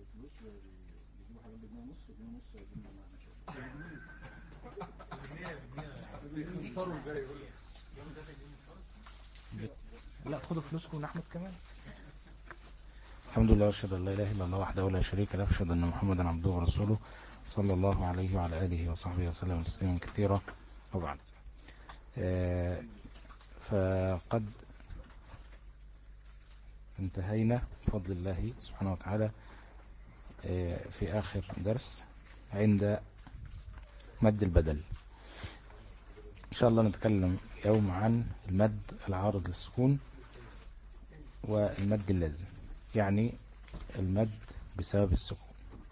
لا خدوا فلوسكم من احمد كمان. الحمد لله واشهد ان لا اله الا الله وحده لا شريك له واشهد ان محمدا عبده ورسوله صلى الله عليه وعلى اله وصحبه وسلم تسليما كثيرا. وبعد فقد انتهينا بفضل الله سبحانه وتعالى في آخر درس عند مد البدل. إن شاء الله نتكلم يوم عن المد العارض للسكون والمد اللازم، يعني المد بسبب السكون.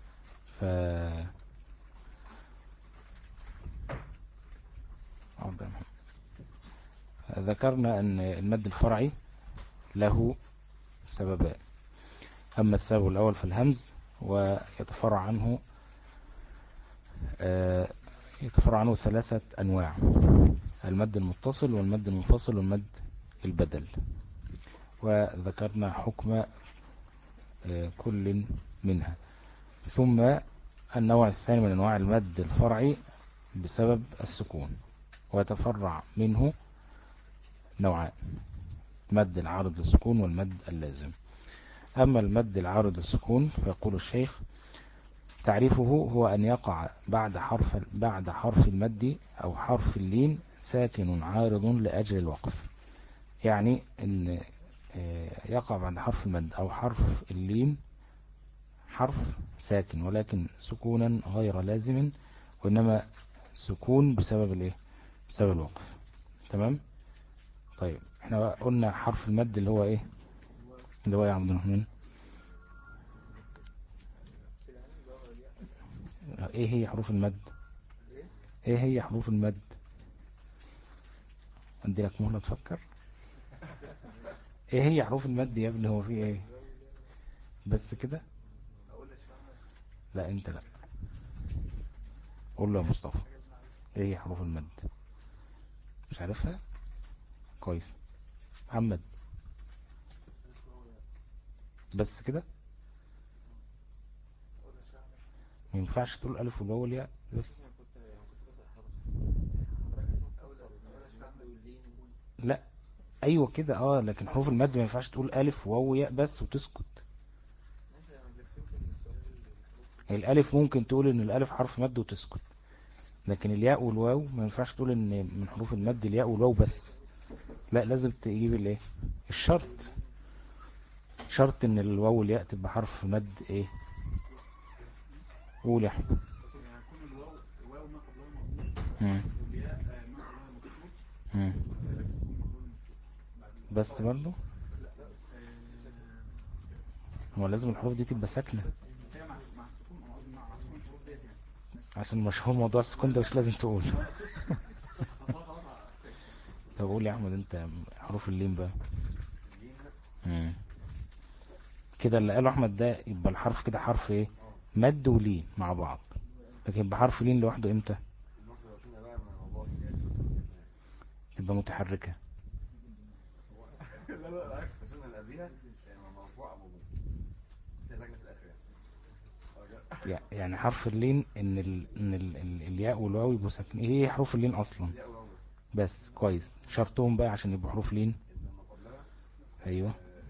ذكرنا أن المد الفرعي له سببان. أما السبب الأول في الهمز، ويتفرع عنه ثلاثة أنواع: المد المتصل والمد المنفصل والمد البدل، وذكرنا حكم كل منها. ثم النوع الثاني من أنواع المد الفرعي بسبب السكون، ويتفرع منه نوعان: مد العارض للسكون والمد اللازم. أما المد العارض للسكون فيقول الشيخ: تعريفه هو أن يقع بعد حرف المد أو حرف اللين ساكن عارض لأجل الوقف. يعني أن يقع بعد حرف المد أو حرف اللين حرف ساكن، ولكن سكونا غير لازم، وإنما سكون بسبب بسبب الوقف. تمام؟ طيب احنا قلنا حرف المد اللي هو اللي هو يا عبد الرحمن ايه هي حروف المد؟ ايه هي حروف المد؟ ادي لك مهلة تفكر. ايه هي حروف المد يا ابني؟ هو في ايه؟ بس كده؟ لا انت لا، قول له يا مصطفى ايه هي حروف المد؟ مش عارفها؟ كويس. محمد بس كده؟ ما ينفعش تقول الف والواو والياء بس؟ لا ايوه كده لكن حروف المد ما ينفعش تقول الف وواو وياء بس وتسكت. الالف ممكن تقول ان الالف حرف مد وتسكت، لكن الياء والواو ما ينفعش تقول ان من حروف المد الياء والواو بس. لا لازم تجيب الشرط. شرط ان الواو والياء تبقى حرف مد قول يا احمد. مم. مم. بس برضو هو لازم الحروف دي تبقى ساكنة عشان مشهور موضوع السكون ده، مش لازم تقول. طب قول يا احمد انت حروف اللين بقى. مم. كده اللي قاله احمد ده يبقى الحرف كده حرف مد ولين مع بعض، لكن يبقى حرف لين لوحده امتى؟ تبقى متحركة. لا بالعكس، عشان اللي قبليها مرفوع ابو لجنه في الاخر يعني حرف اللين ان الياء والواو يبقوا ساكنين. ايه هي حروف اللين اصلا؟ بس كويس. شرطهم بقى عشان يبقوا حروف لين. ايوه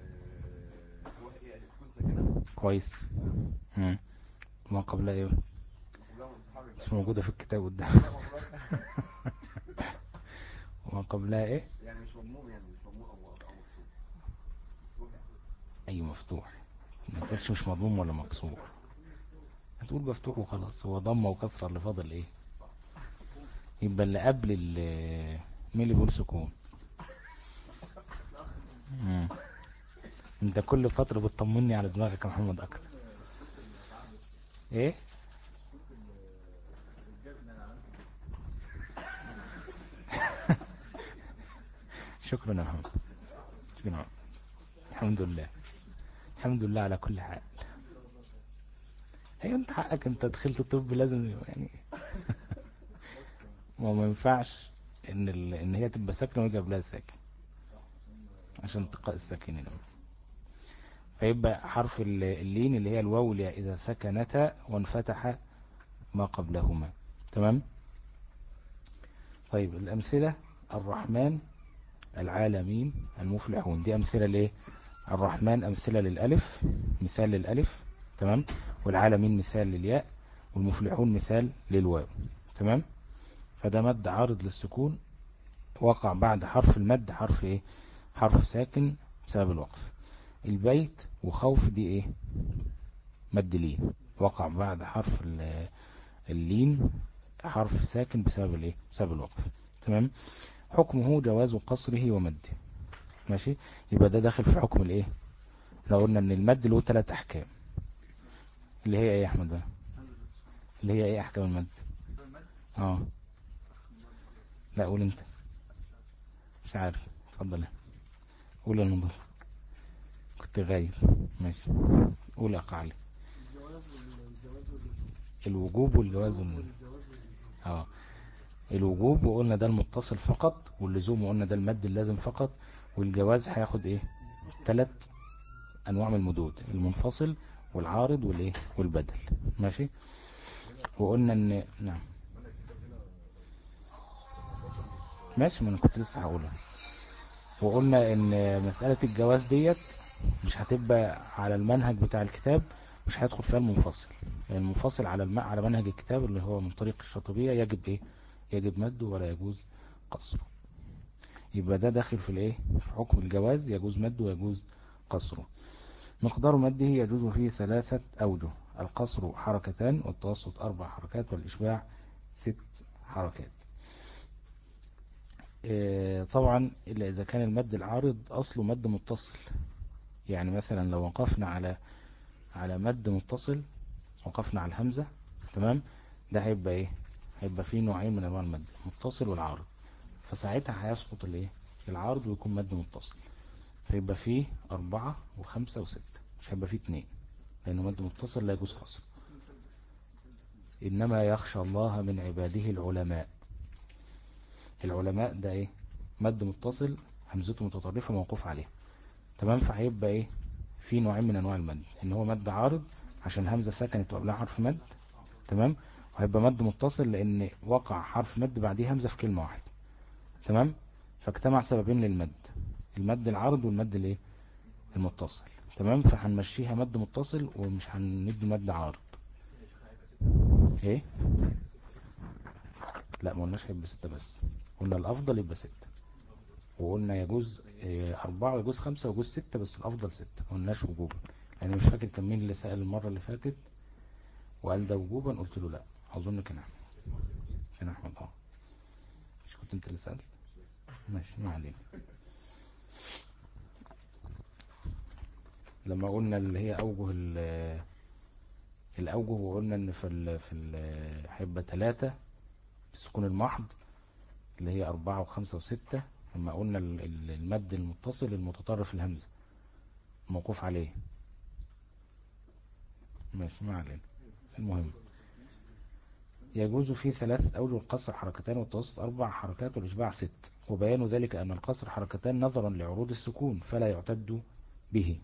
كويس. ما قبلها مش موجودة في الكتاب قدام. وما قبلها يعني مش مضموم، يعني مش مضموم او مكسور. ايوه مفتوح. ما تقولش مش مضموم ولا مكسور، هتقول مفتوح وخلاص. هو ضمه وكسره اللي فاضل يبقى اللي قبل مين اللي بيقول سكون؟ انت كل فترة بتطمني على دماغك يا محمد اكتر. ايه شكرا يا محمد، شكرا. الحمد لله، الحمد لله على كل حال. ايوه انت حقك، انت دخلت الطب لازم يعني. ما ينفعش ان هي تبقى ساكنه ويجي قبلها ساكن عشان التقاء الساكنين. فيبقى حرف اللين اللي هي الواو إذا سكنتا وانفتح ما قبلهما. تمام. طيب الأمثلة: الرحمن، العالمين، المفلحون. دي أمثلة ليه؟ الرحمن أمثلة للألف، مثال للألف. تمام. والعالمين مثال للياء، والمفلحون مثال للواو. تمام. فده مد عارض للسكون، وقع بعد حرف المد حرف ايه؟ حرف ساكن بسبب الوقف. البيت وخوف دي ايه؟ مد لين، وقع بعد حرف اللين حرف ساكن بسبب الايه؟ بسبب الوقف. تمام. حكمه جواز قصره ومده. ماشي. يبقى ده داخل في حكم الايه؟ احنا قلنا ان المد له 3 احكام، اللي هي ايه يا احمد بقى؟ اللي هي ايه احكام المد؟ اه لا قول انت. مش عارف، اتفضل. قول الموضوع، كنت غايب. ماشي، قول اقعلي. الوجوب والجواز اه الوجوب وقلنا ده المتصل فقط، واللزوم وقلنا ده المد اللازم فقط. والجواز هياخد ايه؟ 3 انواع من المدود: المنفصل والعارض والايه والبدل. ماشي. وقلنا ان نعم. ماشي، ما انا كنت لسه هقولها. وقلنا ان مسألة الجواز ديت مش هتبقى على المنهج بتاع الكتاب، مش هيدخل فيها المنفصل. يعني المنفصل على على منهج الكتاب اللي هو من طريق الشاطبية يجب ايه؟ يجب مده ولا يجوز قصره. يبقى ده داخل في الايه؟ في حكم الجواز، يجوز مده ويجوز قصره. مقدار مده يجوز فيه 3 أوجه: القصر حركتان، والتوسط 4 حركات، والإشباع 6 حركات. طبعا إلا إذا كان المد العارض أصله مد متصل. يعني مثلا لو وقفنا على مد متصل، وقفنا على الهمزة، تمام، ده هيبقى ايه؟ هيبقى فيه نوعين من انواع المد: متصل والعارض. فساعتها هيسقط الايه؟ العارض، ويكون مد متصل. فيبقى فيه 4 و5 و6، مش هيبقى فيه 2، لأنه مد متصل لا يجوز قصر. إنما يخشى الله من عباده العلماء. العلماء ده ايه؟ مد متصل همزته متطرفة موقوف عليه. تمام. فهيبقى ايه؟ في نوعين من انواع المد: ان هو مد عارض عشان همزة سكنت وقبلها حرف مد، تمام، وهيبقى مد متصل لان وقع حرف مد بعديه همزة في كلمة واحدة. تمام. فاجتمع سببين للمد: المد العارض والمد الايه؟ المتصل. تمام. فهنمشيها مد متصل ومش هندي مد عارض. ايه؟ لا ما قلناش هيبقى 6 بس، قلنا الافضل يبقى 6، وقلنا يجوز 4 ويجوز 5 ويجوز 6، بس الافضل 6، ما قلناش وجوبا. يعني مش فاكر كان مين اللي سأل المرة اللي فاتت وقال ده وجوبا، قلت له لا، اظن كان احمد. كان احمد مش كنت انت اللي سألت؟ ماشي، ما علينا. لما قلنا اللي هي اوجه الاوجه، وقلنا ان هيبقى 3 السكون المحض، اللي هي 4 و5 و6. لما قلنا المد المتصل المتطرف الهمزة موقوف عليه. ماشي، ما علينا. المهم، يجوز فيه 3 أوجه: القصر حركتان، والتوسط 4 حركات، والإشباع 6. وبيان ذلك أن القصر حركتان نظرا لعروض السكون فلا يعتد به،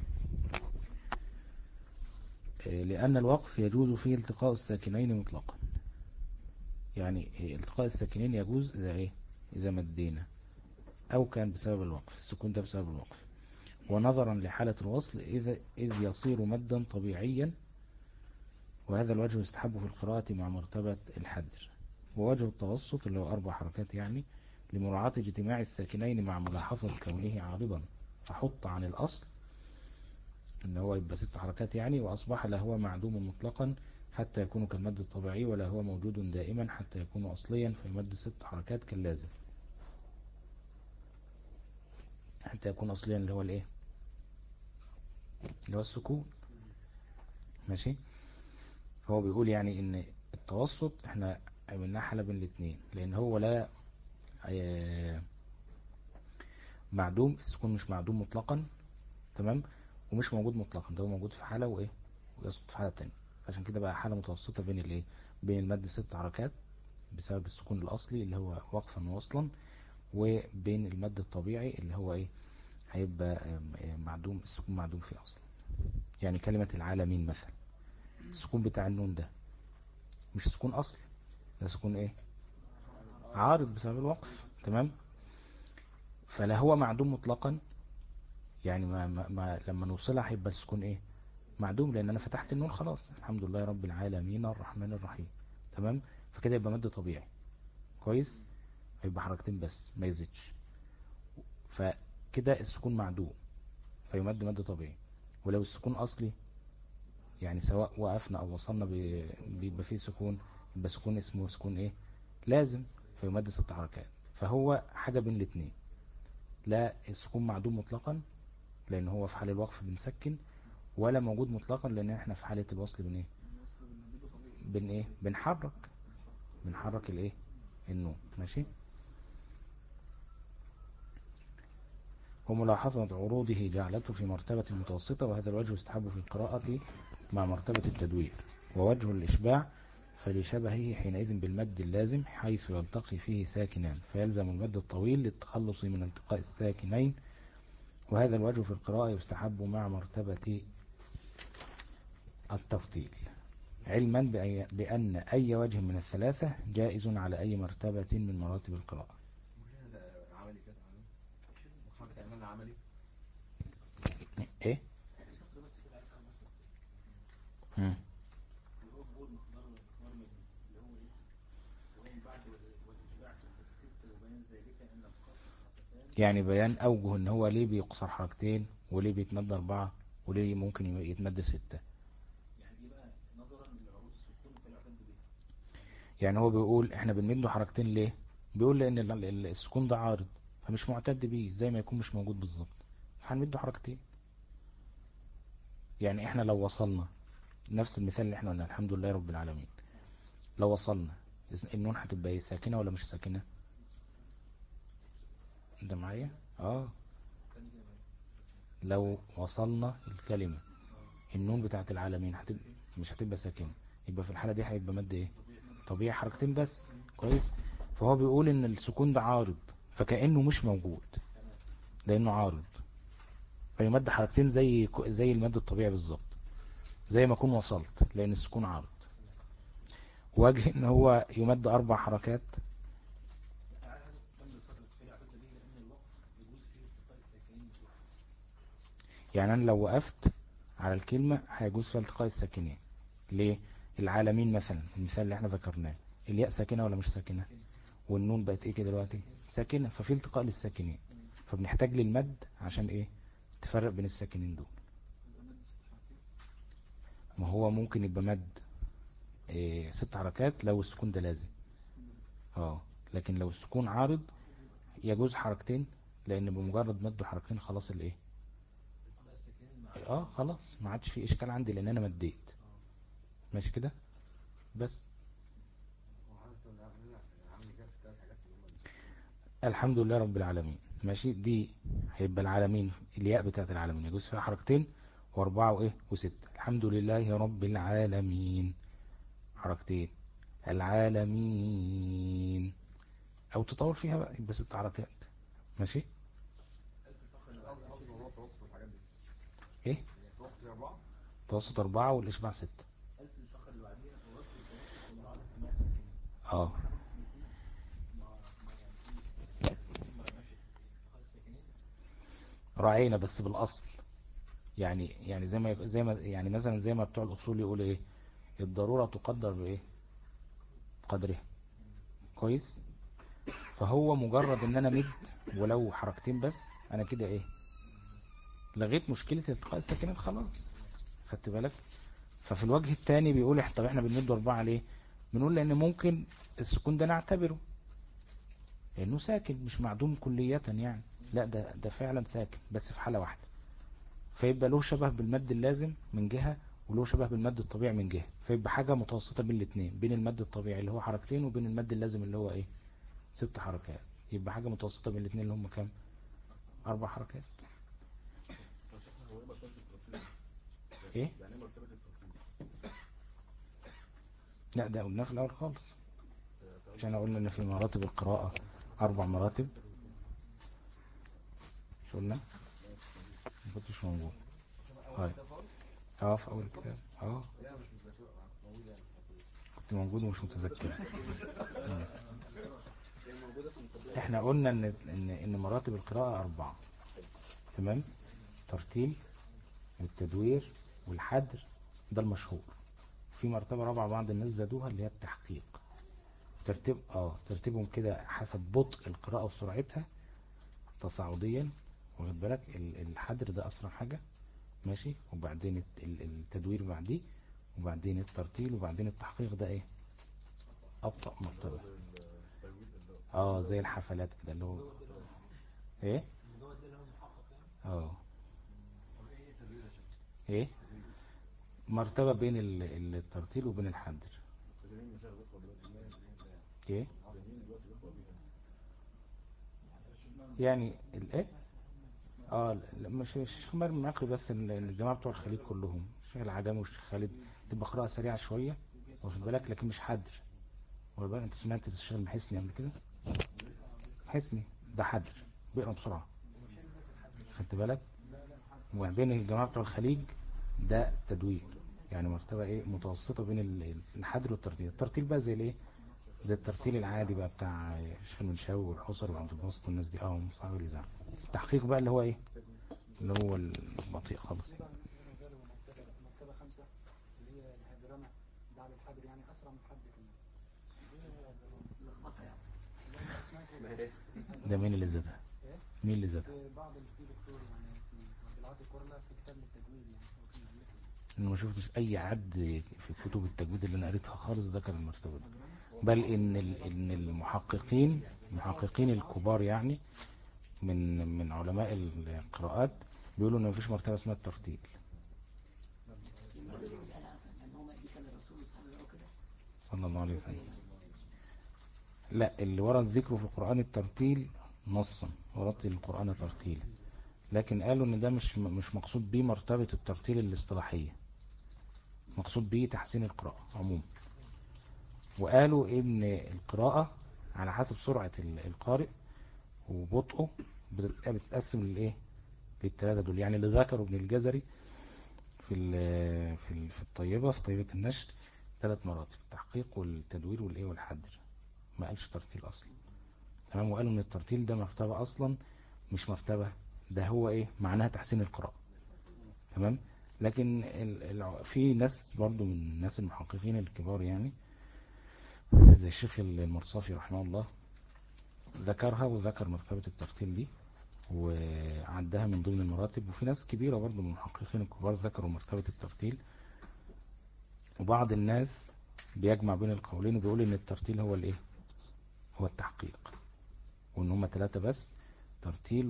لأن الوقف يجوز فيه التقاء الساكنين مطلقا. يعني التقاء الساكنين يجوز إذا إيه؟ إذا مدينا، أو كان بسبب الوقف، السكون ده بسبب الوقف. ونظرا لحالة الوصل إذ يصير مدا طبيعيا، وهذا الوجه يستحب في القراءة مع مرتبة الحدر. ووجه التوسط اللي هو 4 حركات، يعني لمراعاة اجتماع الساكنين مع ملاحظة كونه عارضا، فحط عن الأصل ان هو يبقى 6 حركات يعني، وأصبح لا هو معدوم مطلقا حتى يكون كالمد الطبيعي، ولا هو موجود دائما حتى يكون أصليا فيمد 6 حركات كاللازم. حتى يكون أصليا اللي هو الايه؟ اللي هو السكون. ماشي. هو بيقول يعني ان التوسط احنا عملناه حالة بين الاثنين، لان هو لا معدوم، السكون مش معدوم مطلقا، تمام، ومش موجود مطلقا، ده هو موجود في حالة وايه، ويسقط في حالة تانية. عشان كده بقى حالة متوسطة بين الايه، بين المد 6 حركات بسبب السكون الأصلي اللي هو وقفا ووصلا، وبين المد الطبيعي اللي هو ايه، هيبقى معدوم، السكون معدوم فيه أصلا. يعني كلمة العالمين مثلا، السكون بتاع النون ده مش سكون أصلي، ده سكون إيه؟ عارض بسبب الوقف. تمام. فلا هو معدوم مطلقا، يعني لما نوصلها هيبقى السكون إيه؟ معدوم، لأن أنا فتحت النون خلاص، الحمد لله رب العالمين الرحمن الرحيم. تمام. فكده يبقى مد طبيعي كويس، هيبقى حركتين بس ما يزيدش، فكده السكون معدوم فيمد مد طبيعي. ولو السكون أصلي، يعني سواء وقفنا أو وصلنا بيبقى فيه سكون، يبقى سكون اسمه سكون إيه؟ لازم، فيمد 6 حركات. فهو حاجة بين الاتنين، لا السكون معدوم مطلقا لأن هو في حال الوقف بنسكن، ولا موجود مطلقا لأن احنا في حالة الوصل بن إيه؟ بن إيه؟ بنحرك الإيه؟ النون. ماشي. وملاحظة عروضه جعلته في مرتبة متوسطة، وهذا الوجه يستحب في القراءة مع مرتبة التدوير. ووجه الإشباع فلشبهه حينئذ بالمد اللازم حيث يلتقي فيه ساكنان، فيلزم المد الطويل للتخلص من التقاء الساكنين. وهذا الوجه في القراءة يستحب مع مرتبة التفضيل، علما بأن أي وجه من الثلاثة جائز على أي مرتبة من مراتب القراءة. ايه؟ مم. يعني بيان أوجه ان هو ليه بيقصر حركتين، وليه بيتمد 4، وليه ممكن يتمد 6. يعني هو بيقول احنا بنمده حركتين ليه، بيقول لان السكون ده عارض فمش معتد بيه، زي ما يكون مش موجود بالظبط، فهنمده حركتين. يعني احنا لو وصلنا نفس المثال اللي احنا قلنا الحمد لله رب العالمين، لو وصلنا النون هتبقى ايه، ساكنة ولا مش ساكنة؟ ده معايا لو وصلنا الكلمة النون بتاعت العالمين مش هتبقى ساكنة، يبقى في الحالة دي هيبقى مد ايه؟ طبيعي حركتين بس. كويس. فهو بيقول ان السكون ده عارض، فكأنه مش موجود لانه عارض، فيمد حركتين زي المد الطبيعي بالظبط، زي ما اكون وصلت لان السكون عارض. وجه ان هو يمد 4 حركات. يعني انا لو وقفت على الكلمة هيجوز فيها التقاء الساكنين. ليه؟ العالمين مثلا المثال اللي احنا ذكرناه، الياء ساكنة ولا مش ساكنة؟ والنون بقت ايه كده دلوقتي؟ ساكنة، ففي التقاء للساكنين، فبنحتاج للمد عشان ايه؟ تفرق بين الساكنين دول. ما هو ممكن يبقى مد 6 حركات لو السكون ده لازم، لكن لو السكون عارض يجوز حركتين، لان بمجرد مده حركتين خلاص الايه، خلاص ما عادش في اشكال عندي لان انا مديت. ماشي كده بس. الحمد لله رب العالمين. ماشي. دي هيبقى العالمين الياء بتاعت العالمين يجوز فيها حركتين، واربعة وايه وستة. الحمد لله رب العالمين حركتين، العالمين، او تطول فيها بقى يبقى 6 حركات. ماشي. ايه؟ توسط 4 والاشباع 6. اه راعينا بس بالاصل، يعني زي ما يعني مثلا زي ما بتوع الاصول يقول ايه، الضرورة تقدر بايه، قدرها. كويس. فهو مجرد ان انا مد ولو حركتين بس، انا كده ايه، لغيت مشكلة التقاء الساكنين خلاص. خدت بالك؟ ففي الوجه الثاني بيقول طب احنا بنمد 4 ليه؟ بنقول لان ممكن السكون ده نعتبره انه ساكن مش معدوم كلية، يعني لا ده فعلا ساكن بس في حالة واحدة، فيبقى له شبه بالمد اللازم من جهة، وله شبه بالمد الطبيعي من جهة، فيبقى حاجة متوسطة بين الاثنين، بين المد الطبيعي اللي هو حركتين وبين المد اللازم اللي هو ايه 6 حركات. يبقى حاجة متوسطة بين الاثنين اللي هم كام 4 حركات. ايه؟ لا ده قلناه في الاول خالص، عشان قلنا ان في مراتب القراءة 4 مراتب. مش قلنا؟ ما كنتش موجود. طيب اه في اول الكتاب اه. كنت موجود ومش متذكر. احنا قلنا ان مراتب القراءة 4. تمام. ترتيل والتدوير والحدر، ده المشهور. في مرتبة رابعة بعض الناس زادوها اللي هي التحقيق. ترتيبهم كده حسب بطء القراءة وسرعتها تصاعديا. واخد بالك، الحدر ده أسرع حاجة، ماشي، وبعدين التدوير بعديه، وبعدين الترتيل، وبعدين التحقيق ده ايه، أبطأ مرتبة. زي الحفلات كده اللي هو ايه. اه ايه، مرتبة بين الترتيل وبين الحدر. ايه يعني الايه. مش الشيخ مالك المعقل بس، الجماعة بتوع الخليج كلهم، الشيخ العجمي والشيخ خالد، تبقى قراءة سريعة شوية واخد بالك، لكن مش حدر. واخد بالك، انت سمعت الشيخ المحسني قبل كده؟ محسني ده حدر، بيقرا بسرعة، خدت بالك. وبين الجماعة بتوع الخليج ده تدوين، يعني مرتبة ايه متوسطة بين الحدر والترتيل. الترتيل بقى زي الايه، زي الترتيل العادي بقى بتاع الشيخ المنشاوي والحصر وعبد الباسط والناس دي، مصعب الإذاعة. التحقيق بقى اللي هو ايه، اللي هو البطيء خالص. مرتبة 5 اللي هي الهدرمة بعد الحبر، يعني أسرع من الحبر كمان. لخبطة يعني. ده مين اللي زادها؟ مين اللي زادها؟ بعض في دكتور يعني اسمه عبد العاطي كورلا في كتاب للتجويد يعني، هو كان مؤلفه. انا ما شفتش اي حد في كتب التجويد اللي انا قريتها خالص ذكر المرتبة دي، بل ان المحققين الكبار يعني من علماء القراءات بيقولوا ان مفيش مرتبة اسمها الترتيل. صلى الله عليه وسلم. لا، اللي ورد ذكره في القرآن الترتيل نصا، ورتل القرآن ترتيلا، لكن قالوا ان ده مش مقصود بيه مرتبة الترتيل الاصطلاحية، مقصود بيه تحسين القراءة عموما. وقالوا ان القراءة على حسب سرعة القارئ وبطئه بتتقسم للايه، للثلاثة دول. يعني اللي ذكره ابن الجزري في الطيبة، في طيبة النشر، 3 مراتب: التحقيق والتدوير والايه والحدر. ما قالش ترتيل اصلا. تمام. وقالوا ان الترتيل ده مرتبة اصلا مش مرتبة، ده هو ايه معناها تحسين القراءة. تمام. لكن في ناس برضو من الناس المحققين الكبار يعني زي الشيخ المرصافي رحمه الله ذكرها، وذكر مرتبة الترتيل دي وعدها من ضمن المراتب. وفي ناس كبيرة برضو من المحققين الكبار ذكروا مرتبة الترتيل. وبعض الناس بيجمع بين القولين وبيقول ان الترتيل هو الايه، هو التحقيق، وان هما 3 بس: ترتيل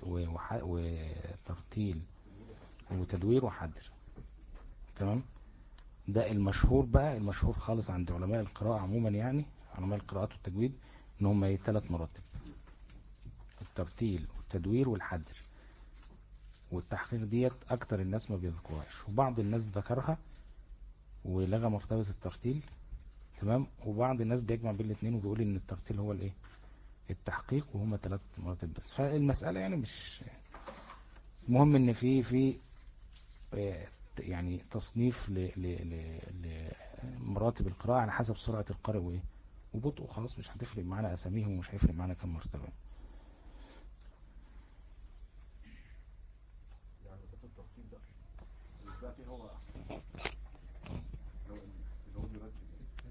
وترتيل وتدوير وحدر. تمام. ده المشهور بقى، المشهور خالص عند علماء القراءة عموما، يعني علماء القراءات والتجويد، ان هم 3 مراتب: الترتيل والتدوير والحدر. والتحقيق ديت اكتر الناس ما بيذكرهاش، وبعض الناس ذكرها ولغى مرتبة الترتيل. تمام. وبعض الناس بيجمع بين الاثنين وبيقول ان الترتيل هو الايه، التحقيق، وهما 3 مراتب بس. فالمسألة يعني مش مهم، ان في يعني تصنيف لمراتب القراءة على حسب سرعة القارئ وايه وبطء، خلاص مش هتفرق معانا اساميهم ومش هيفرق معانا كم مرتبة. يعني مسافة الترتيب ده بالنسبة لي هو أحسن، اللي هو بيرتب.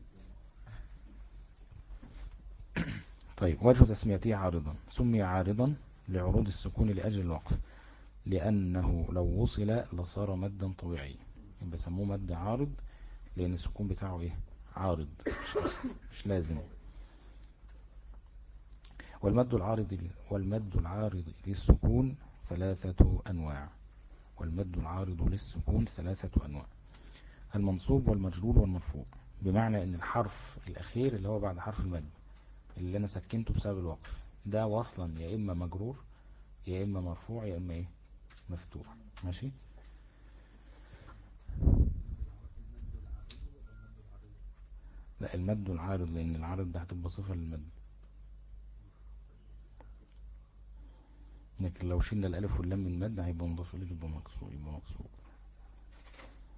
طيب، وجه تسميته عارضا: سمي عارضا لعروض السكون لأجل الوقف، لأنه لو وصل لصار مدا طبيعيا. يبقى سموه مد عارض لأن السكون بتاعه ايه، عارض، مش أصل، مش لازم. والمد العارض للسكون 3 أنواع. والمد العارض للسكون 3 أنواع: المنصوب والمجرور والمرفوع. بمعنى ان الحرف الأخير اللي هو بعد حرف المد اللي أنا سكنته بسبب الوقف ده وصلا يا إما مجرور يا إما مرفوع يا إما ايه، مفتوح. ماشي. لا، المد العارض لأن العارض ده هتبقى صفة للمد، لكن لو شلنا الألف واللام من المد هيبقى مضاف إليه، يبقى مكسور.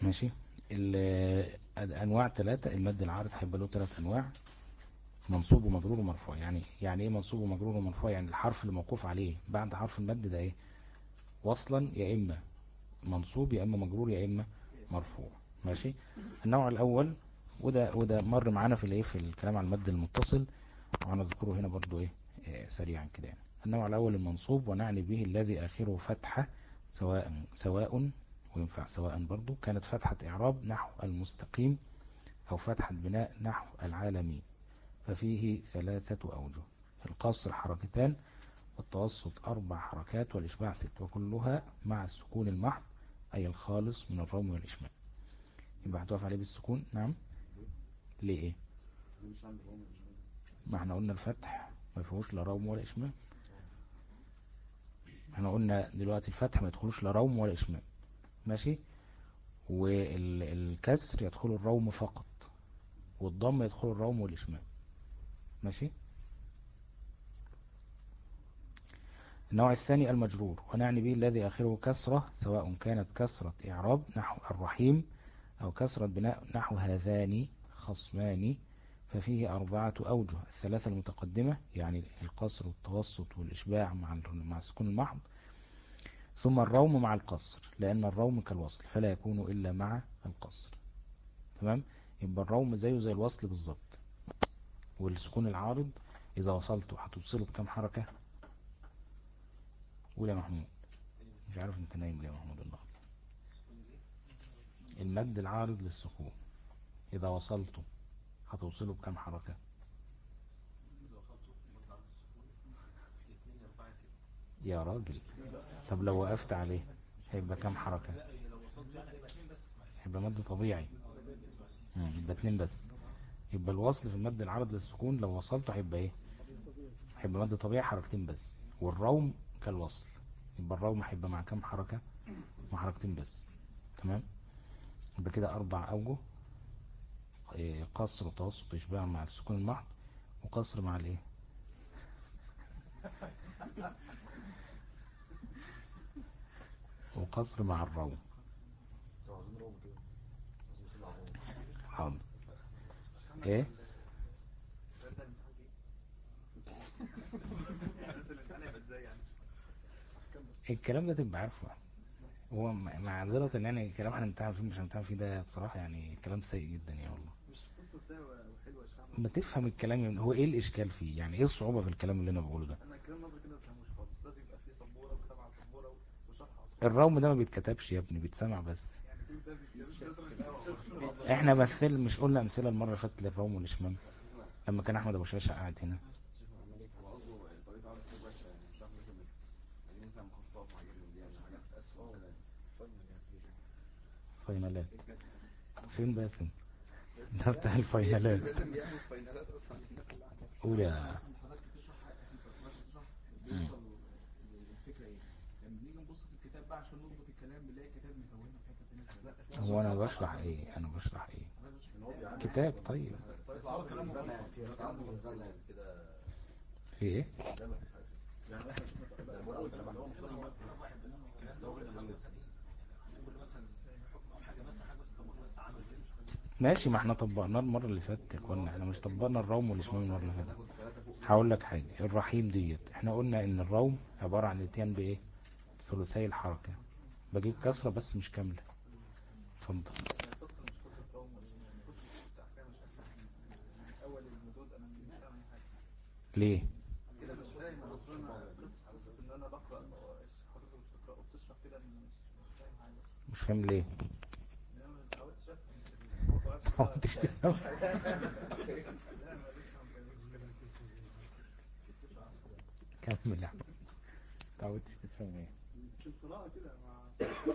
ماشي. الأنواع 3. المد العارض هيبقى له 3 أنواع: منصوب ومجرور ومرفوع. يعني ايه منصوب ومجرور ومرفوع؟ يعني الحرف اللي موقوف عليه بعد حرف المد ده ايه؟ وصلا يا إما منصوب يا إما مجرور يا إما مرفوع. ماشي. النوع الأول، وده مر معانا في الايه، في الكلام عن المد المتصل، وهنذكره هنا برضو ايه سريعا كده يعني. النوع الأول المنصوب، ونعني به الذي آخره فتحة، سواء وينفع سواء برضو كانت فتحة إعراب نحو المستقيم أو فتحة بناء نحو العالمين، ففيه 3 أوجه: القصر 2 والتوسط 4 حركات والإشباع 6، وكلها مع السكون المحض أي الخالص من الروم والإشمام. يبقى هتقف عليه بالسكون. نعم. ليه ايه؟ ما احنا قلنا الفتح ما فيهوش لا روم ولا إشمام. احنا قلنا دلوقتي الفتح ما يدخلوش لا روم ولا إشمام. ماشي. والكسر يدخل الروم فقط، والضم يدخل الروم والإشمام. ماشي. النوع الثاني المجرور، ونعني به الذي آخره كسرة، سواء كانت كسرة إعراب نحو الرحيم أو كسرة بناء نحو هذان خصمان، ففيه 4 أوجه: 3 المتقدمة يعني القصر والتوسط والإشباع مع السكون المحض، ثم الروم مع القصر، لأن الروم كالوصل فلا يكون إلا مع القصر. تمام. يبقى الروم زيه زي الوصل بالظبط. والسكون العارض إذا وصلته هتوصله بكم حركة؟ قول يا محمود. مش عارف انت نايم ليه يا محمود النهارده. المد العارض للسكون إذا وصلته هتوصله بكم حركة؟ يا راجل، طب لو وقفت عليه هيبقى كم حركة؟ هيبقى مد طبيعي. يبقى 2 بس. يبقى الوصل في المد العارض للسكون لو وصلته هيبقى ايه؟ هيبقى مد طبيعي 2 حركات بس. والروم كالوصل، يبقى الروم هيبقى مع كم حركة؟ مع 2 حركات بس. تمام. يبقى كده 4 أوجه: قصر وتوسط وإشباع مع السكون المحض، وقصر مع الايه، وقصر مع الروم. حاضر. ايه الكلام ده تبقى عارفه. هو معذرة ان يعني الكلام هنمتحن فيه مش هنمتحن فيه، ده بصراحة يعني كلام سيء جدا يا والله. مش قصة سهلة وحلوة يا شعب. ما تفهم الكلام يعني، هو ايه الاشكال فيه؟ يعني ايه الصعوبة في الكلام اللي انا بقوله ده؟ انا الكلام نظري كده ما بفهموش خالص، لازم يبقى فيه سبورة وكتاب على سبورة وشرح على سبورة. الروم ده ما بيتكتبش يا ابني، بيتسمع بس. يعني كل ده احنا مش قلنا امثله المره اللي فاتت للروم والاشمام لما كان احمد ابو شاشه قاعد هنا؟ هو قصده طريقة عرض كتاب وحشة، يعني مش عارف مثلا يعني مثلا مخصصات وحاجات من دي، يعني حاجات أسوأ كده يعني. فاينالات فين باسم؟ ده بتاع الفاينالات. لازم يعمل فاينالات اصلا للناس اللي قاعده. قول يا حضرتك بتشرح انت حضرتك بتشرح بيوصل الفكره ايه؟ لما بنيجي نبص في الكتاب بقى عشان نربط الكلام بنلاقي الكتاب متوهنا في حته ثانيه. هو انا بشرح ايه؟ انا بشرح ايه؟ كتاب. طيب بس هو كلام كده في ايه؟ يعني مثلا شفنا اول كلام اللي هو مختار ماشي، ما احنا طبقناه المره اللي فاتت يا اخوانا. احنا مش طبقنا الروم والاشمام المره اللي فاتت. هقول لك حاجه. الرحيم ديت احنا قلنا ان الروم عباره عن اتيان بايه؟ ثلثي الحركه. بجيب كسره بس مش كامله. اتفضل. القصة مش قصة روم ولا شمال، قصة أحكام مش أحسن من أول المدود. أنا مش فاهم أي حاجة ليه؟ كده، مش فاهم. أنا أصلا أنا قصة إن أنا بقرأ حضرتك بتقرأ وبتشرح كده، مش فاهم حاجة. مش فاهم ليه؟ أنا ما حاولتش أفهم الموضوع ما حاولتش تفهم. لا ما لسه ما فهمتش كده. كمل يا احمد. ما حاولتش تفهم ايه؟ في القراءة كده مع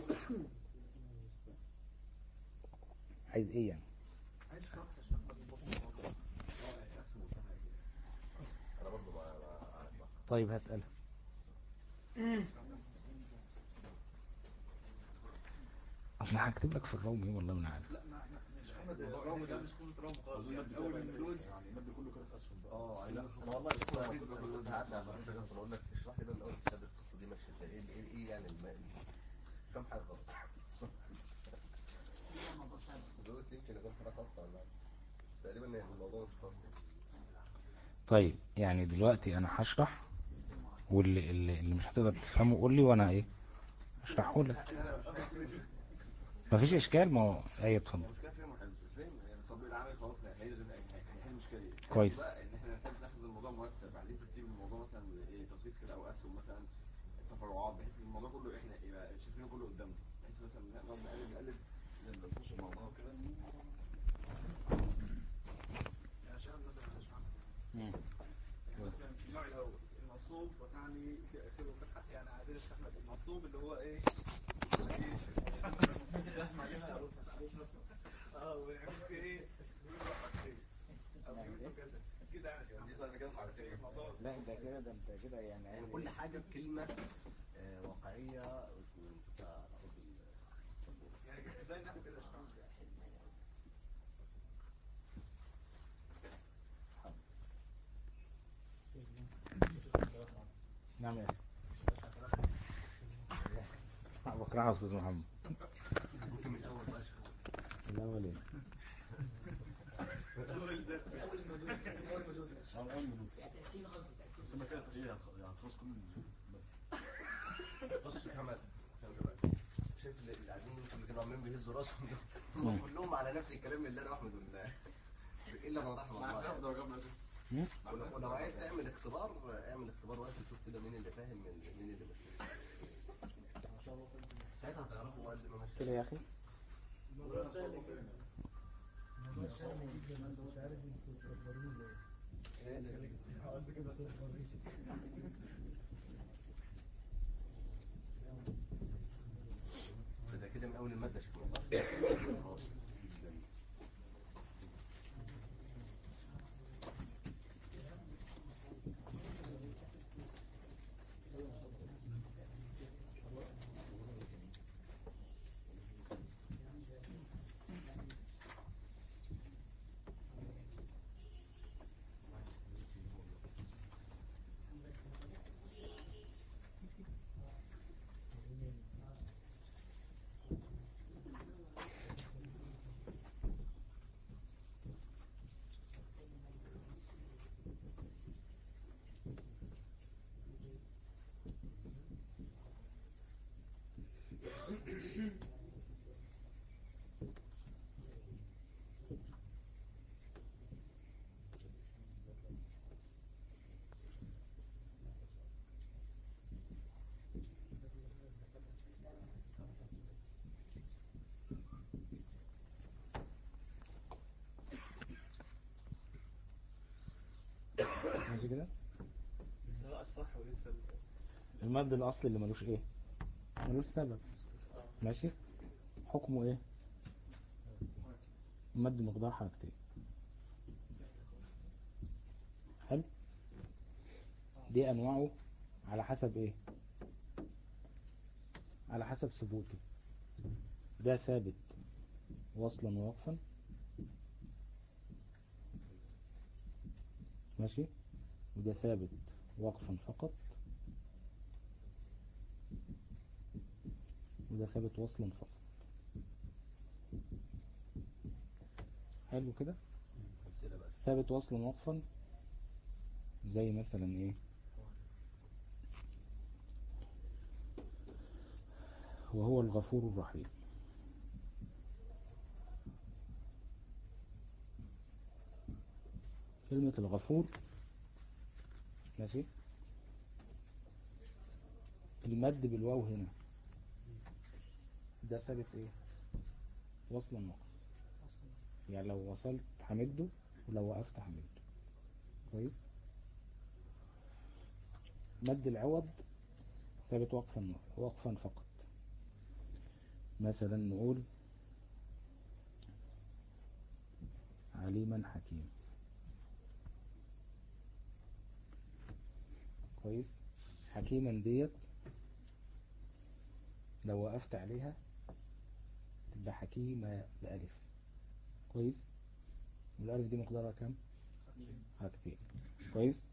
عايز ايه يعني؟ عايز شرح عشان أضبط الموضوع. أنا برضه طيب هتقلها. اصل هكتب لك في الروم ايه والله ما انا عارف. لا مش حمد الروم ده، مش قصة روم خالص يعني. أول المدود يعني المد كله كده اسهم بقى. لا انا والله كنت هعدي على حضرتك اصلا اقول لك اشرح لي بقى الاول كتاب القصه دي ماشيه ازاي، ايه يعني مش فاهم حاجه خالص. دول يمكن يكون حاجة خاصة ولا تقريبا الموضوع مش خاص. طيب يعني دلوقتي انا هشرح، واللي مش هتقدر تفهمه قول لي وانا ايه اشرحه لك. مفيش اشكال، ما هو ايه اتفضل. المشكله فين الفهم يعني التطبيق العملي خلاص هيحل مشكله دي. كويس. بقى ان احنا نحب ناخد الموضوع مرتب، عايزين ترتيب الموضوع مثلا ايه، تلخيص كده او اسهم مثلا التفرعات، بحيث ان الموضوع كله احنا يبقى شايفينه كله قدامنا، بحيث مثلا نقعد نقلب لما نخش الموضوع كده عشان مثلا مش عارف يعني مثلا النوع الاول المنصوب وتعني في اخره فتحه، يعني عادل احمد المنصوب اللي هو ايه سهم عليها او ويعمل في ايه او يعمل كذا كده يعني دي صار كده حركتين. لا ده انت كده يعني كل حاجة بكلمة واقعية ونشوفها على أرض السبورة. يعني زي نحو كده اشتغل. نعم يا اخي بكره يا استاذ محمد. ممكن من الأول بقى الاول ايه؟ اول درس أول مدود تقسيمة، قصدي تقسيمة. بس ما كانت إيه هتخلص كل بص يا محمد عشان دلوقتي شايف اللي قاعدين اللي كانوا عاملين بيهزوا راسهم دول هم كلهم على نفس الكلام اللي أنا أحمد إلا ما رحم الله. ولو عايز تعمل اختبار اعمل اختبار وقت وشوف كده مين اللي فاهم مين اللي مش فاهم. ساعتها هتعرفوا بقى اللي ما مش كده يا اخي. ده كده من اول الماده شفنا صح. ماشي كده. لا صح ولسه المد الاصلي اللي ملوش ايه، ملوش سبب. ماشي. حكمه ايه؟ مد مقدار حركتين. حلو. دي انواعه على حسب ايه؟ على حسب ثبوته. ده ثابت وصلا ووقفا. ماشي. وده ثابت وقفا فقط. وده ثابت وصلا فقط. حلو كده. ثابت وصلا وقفا زي مثلا ايه؟ وهو الغفور الرحيم. كلمة الغفور ماشي، المد بالواو هنا ده ثابت ايه؟ وصلا وقفا. يعني لو وصلت حمده ولو وقفت حمده. كويس. مد العوض ثابت وقفا فقط. مثلا نقول عليما حكيم. كويس. حكيما ديت لو وقفت عليها تبقى حكيمة بألف. كويس. والألف دي مقدارها كام؟ حركتين. كويس.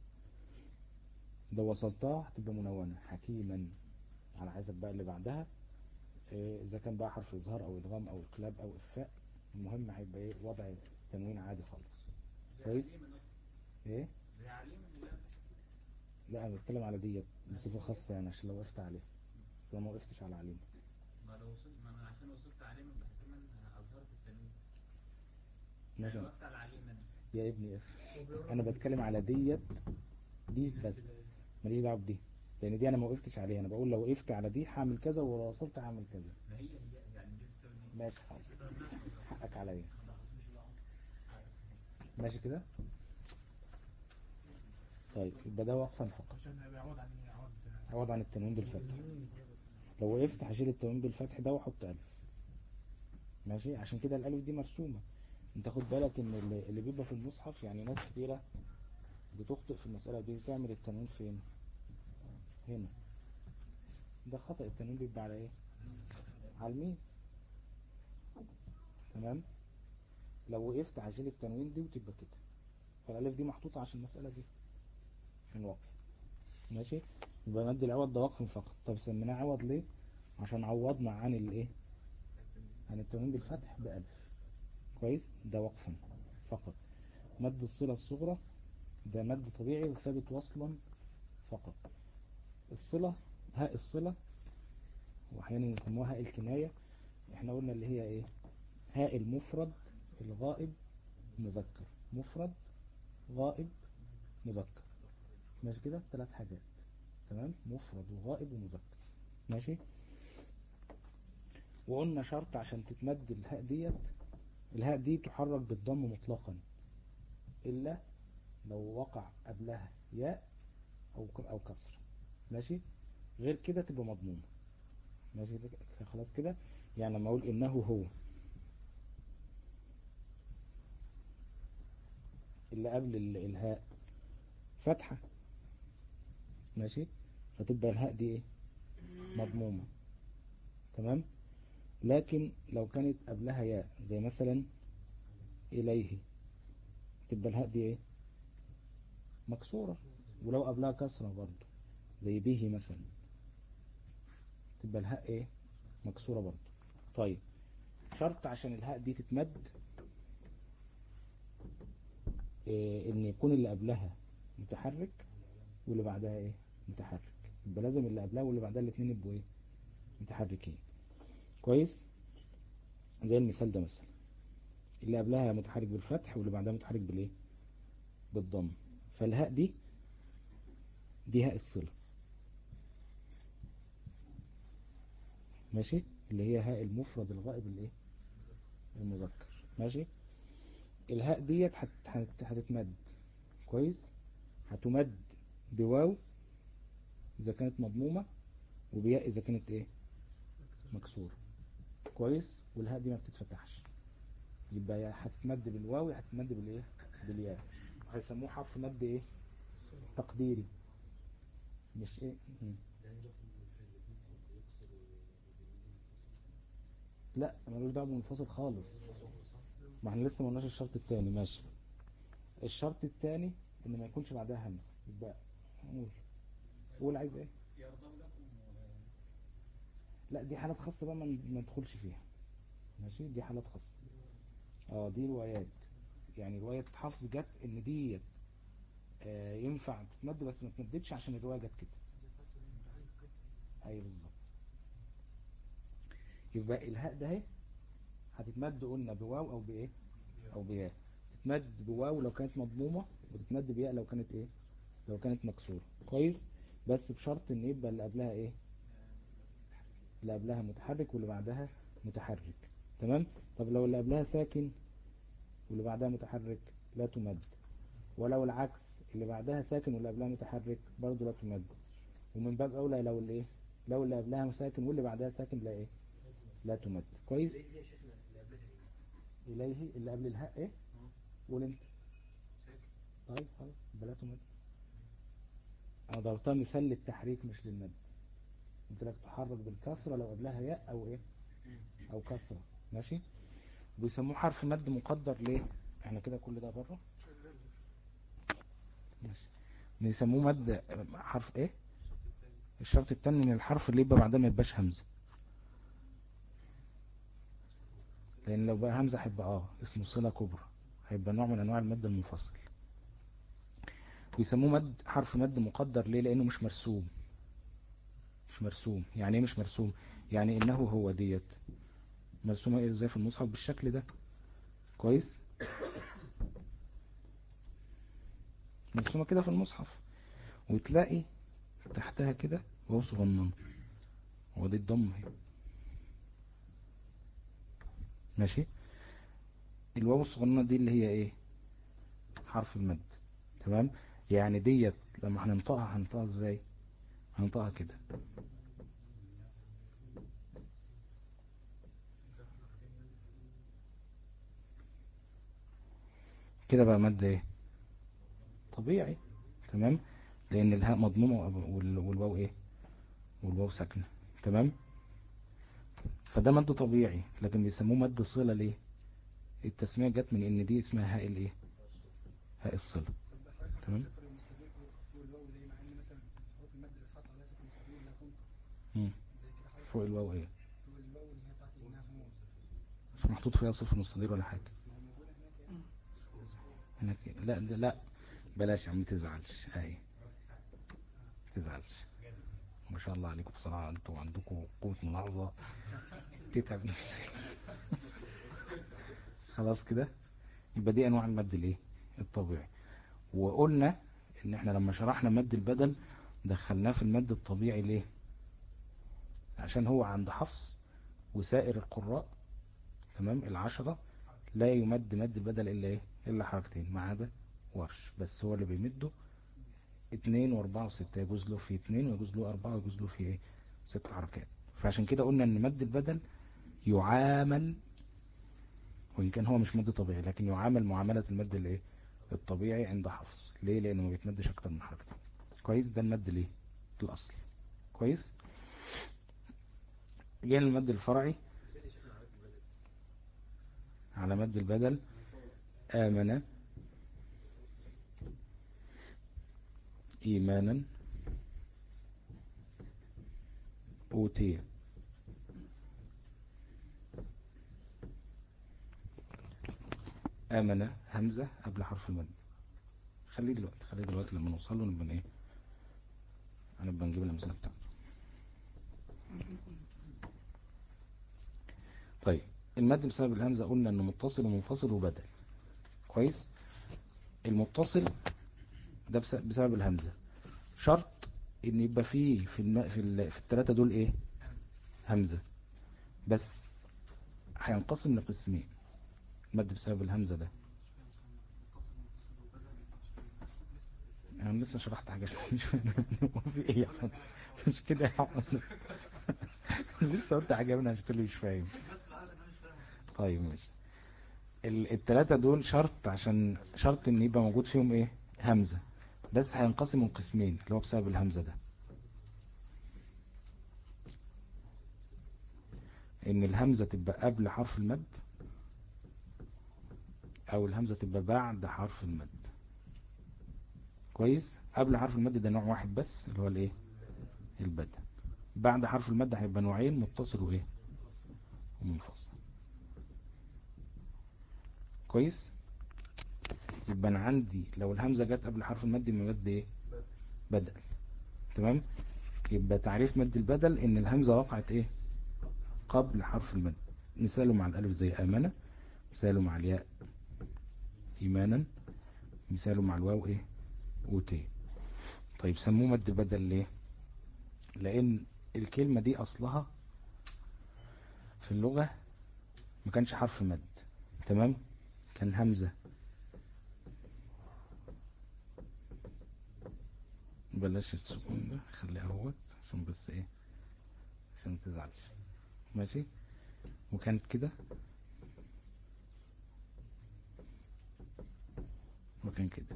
لو وصلتها هتبقى منونة حكيما على حسب بقى اللي بعدها اذا كان بقى حرف اظهار او ادغام او اقلاب او اخفاء، المهم هيبقى ايه وضع تنوين عادي خالص. كويس. ايه زي عليم لا انا بتكلم على ديت بصفة خاصة يعني عشان لو وقفت عليه، بس انا ما وقفتش على عليم. ما لو وصلت، ما انا عشان وصلت عليم كمان اظهرت التنوين. ماشي يعني وقفت على عليم يا ابني اف، انا بتكلم على ديت دي بس، ماليش دعوه بدي، لان دي انا ما وقفتش عليها. انا بقول لو وقفت على دي هعمل كذا ولو وصلت هعمل كذا. ما هي يعني دي بتساوي دي. ماشي حاضر، حقك عليا. ماشي كده. طيب يبقى ده وقفا فقط، عشان يعوض عن ايه؟ عوض عن التنوين بالفتح. لو وقفت هشيل التنوين بالفتح ده واحط الف. ماشي، عشان كده الالف دي مرسومه. انت خد بالك ان اللي بيبقى في المصحف، يعني ناس كتيره بتخطئ في المساله دي، تعمل التنوين فين؟ هنا. ده خطأ، التنوين بيبقى على ايه؟ على الميم. تمام. لو وقفت هشيل التنوين دي وتبقى كده، فالالف دي محطوطه عشان المساله دي عشان وقف. ماشي، يبقى مد العوض ده وقف فقط. طب سميناه عوض ليه؟ عشان عوضنا عن الايه؟ عن التنوين بالفتح بألف. كويس، ده وقفا فقط. مد الصلة الصغرى ده مد طبيعي وثابت وصلا فقط. الصلة، هاء الصلة، واحيانا يسموها هاء الكناية، احنا قلنا اللي هي ايه؟ هاء المفرد الغائب مذكر، مفرد غائب مذكر. ماشي كده، 3 حاجات. تمام، مفرد وغائب ومذكر. ماشي. وقلنا شرط عشان تتمد الهاء ديت، الهاء دي تحرك بالضم مطلقا إلا لو وقع قبلها ياء أو كسر. ماشي، غير كده تبقى مضمومة. ماشي كده، خلاص كده. يعني لما أقول إنه هو، اللي قبل الهاء فتحة، ماشي، فتبقى الهاء دي إيه؟ مضمومة. تمام. لكن لو كانت قبلها ياء زي مثلا إليه، تبقى الهاء دي إيه؟ مكسورة. ولو قبلها كسرة برضو زي به مثلا، تبقى الهاء ايه؟ مكسورة برضو. طيب، شرط عشان الهاء دي تتمد إيه؟ ان يكون اللي قبلها متحرك واللي بعدها ايه؟ متحرك. يبقى لازم اللي قبلها واللي بعدها الاثنين يبقوا ايه؟ متحركين. كويس. زي المثال ده مثلا، اللي قبلها متحرك بالفتح واللي بعدها متحرك بالايه؟ بالضم. فالهاء دي هاء الصلة. ماشي، اللي هي هاء المفرد الغائب الايه؟ المذكر. ماشي. الهاء ديت هتتمد. كويس، هتمد بواو اذا كانت مضمومة وبياء اذا كانت ايه؟ مكسورة. كويس. والهاء دي ما بتتفتحش، يبقى يا هتتمد بالواو يا هتتمد بالايه؟ بالياء. هيسموه حرف مد ايه؟ تقديري، مش ايه. لا ملوش دعوه بالمنفصل خالص، ما احنا لسه ما قلناش الشرط الثاني. ماشي، الشرط الثاني ان ما يكونش بعدها همزه. يبقى قول عايز ايه؟ يرضى لكم لا دي حالات خاصه بقى، ما ندخلش فيها. ماشي، دي حالات خاصه. دي روايات، يعني روايه حفص جت ان ديت ينفع تتمد بس ما تمددش عشان الروايه جت كده. ايوه بالظبط. يبقى الهاء ده اهي هتتمد، قلنا بواو او بايه؟ او بياء. تتمد بواو لو كانت مضمومه، وتتمد بياء لو كانت ايه؟ لو كانت مكسوره. كويس، بس بشرط ان يبقى اللي قبلها ايه؟ اللي قبلها متحرك واللي بعدها متحرك. تمام. طب لو اللي قبلها ساكن واللي بعدها متحرك لا تمد، ولو العكس اللي بعدها ساكن واللي قبلها متحرك برضه لا تمد. ومن باب اولى لو الايه؟ لو اللي قبلها ساكن واللي بعدها ساكن لا ايه؟ لا تمد. كويس. اليه اللي قبل الهاء ايه؟ قول انت. طيب خلاص يبقى لا تمد. انا ضربتها مثال للتحريك مش للمد. قلت لك تحرك بالكسره لو قبلها ياء او ايه؟ او كسره. ماشي. بيسموه حرف مد مقدر ليه؟ احنا كده كل ده بره. ماشي، بيسموه مد حرف ايه؟ الشرط الثاني ان الحرف اللي يبقى بعدها ما يبقاش همزه. لان لو بقى همزة هيبقى اسمه صلة كبرى، هيبقى نوع من انواع المد المنفصل. ويسموه مد حرف مد مقدر. ليه؟ لانه مش مرسوم. مش مرسوم. يعني ايه مش مرسوم؟ يعني انه هو ديت مرسومة ازاي في المصحف بالشكل ده. كويس. مرسومة كده في المصحف، وتلاقي تحتها كده واو صغنن، ودي الضم اهي. ماشي. الواو الصغننة دي اللي هي ايه؟ حرف المد. تمام. يعني ديت لما هننطقها ازاي؟ هننطقها كده. كده بقى مد ايه؟ طبيعي. تمام. لان الهاء مضمومة والواو ايه؟ والواو ساكنة. تمام. فده مد طبيعي، لكن بيسموه مد صلة. ليه؟ التسمية جت من ان دي اسمها هاء الايه؟ هاء الصلة. تمام. فوق الواو ايه؟ مش محطوط فيها صفر مستدير ولا حاجة هناك. لا لا بلاش يا عم، تزعلش. اهي تزعلش. ما شاء الله عليكم بصراحة، انتوا عندكم قوة ملاحظة تتعب نفسي. خلاص كده. يبقى دي انواع المد الايه؟ الطبيعي. وقلنا ان احنا لما شرحنا مد البدل دخلناه في المد الطبيعي. ليه؟ عشان هو عند حفص وسائر القراء، تمام، العشرة، لا يمد مد البدل الا ايه؟ الا حركتين، ما عدا ورش بس هو اللي بيمده 2 و4 و6. يجوز له في 2 ويجوز له 4 ويجوز له في ايه؟ 6 حركات. فعشان كده قلنا ان مد البدل يعامل، وإن كان هو مش مد طبيعي، لكن يعامل معاملة المد الايه؟ الطبيعي عند حفص. ليه؟ لأنه ما بيتمدش أكتر من حركتين. كويس. ده المد ليه؟ الأصل. كويس. جاء المد الفرعي على مد البدل. آمن إيمانا أوتي. آمن همزة قبل حرف المد. خليه دلوقتي لما نوصل له نبقى ايه؟ هنبقى نجيب الأمثلة بتاعته. طيب المد بسبب الهمزة قلنا انه متصل ومنفصل وبدل. كويس. المتصل ده بسبب الهمزة. شرط ان يبقى فيه في الثلاثة دول ايه؟ همزة. بس هينقسم لقسمين المد بسبب الهمزة ده. انا لسه شرحت حاجة مش في ايه يا احمد؟ مش كده يا احمد. لسه قلت حاجة منها عشان تقولي مش فاهم. طيب ماشي. الثلاثة دول شرط، عشان شرط ان يبقى موجود فيهم ايه؟ همزة. بس هينقسموا قسمين اللي هو بسبب الهمزة ده. ان الهمزة تبقى قبل حرف المد، او الهمزة تبقى بعد حرف المد. كويس. قبل حرف المد ده نوع واحد بس اللي هو الايه؟ البدء. بعد حرف المد هيبقى نوعين، متصل وايه؟ ومنفصل. كويس. يبقى انا عندي لو الهمزة جت قبل حرف المد يبقى مد ايه؟ بدل. تمام. يبقى تعريف مد البدل ان الهمزة وقعت ايه؟ قبل حرف المد. مثاله مع الالف زي آمنة، مثاله مع الياء إيمانا، مثاله مع الواو ايه؟ أوتي. طيب سموه مد بدل ليه؟ لأن الكلمة دي أصلها في اللغة ما كانش حرف مد. تمام. كان همزة. بلاش السكون ده، خليها اهوت عشان بس ايه؟ عشان ما تزعلش. ماشي. وكانت كده وكان كده.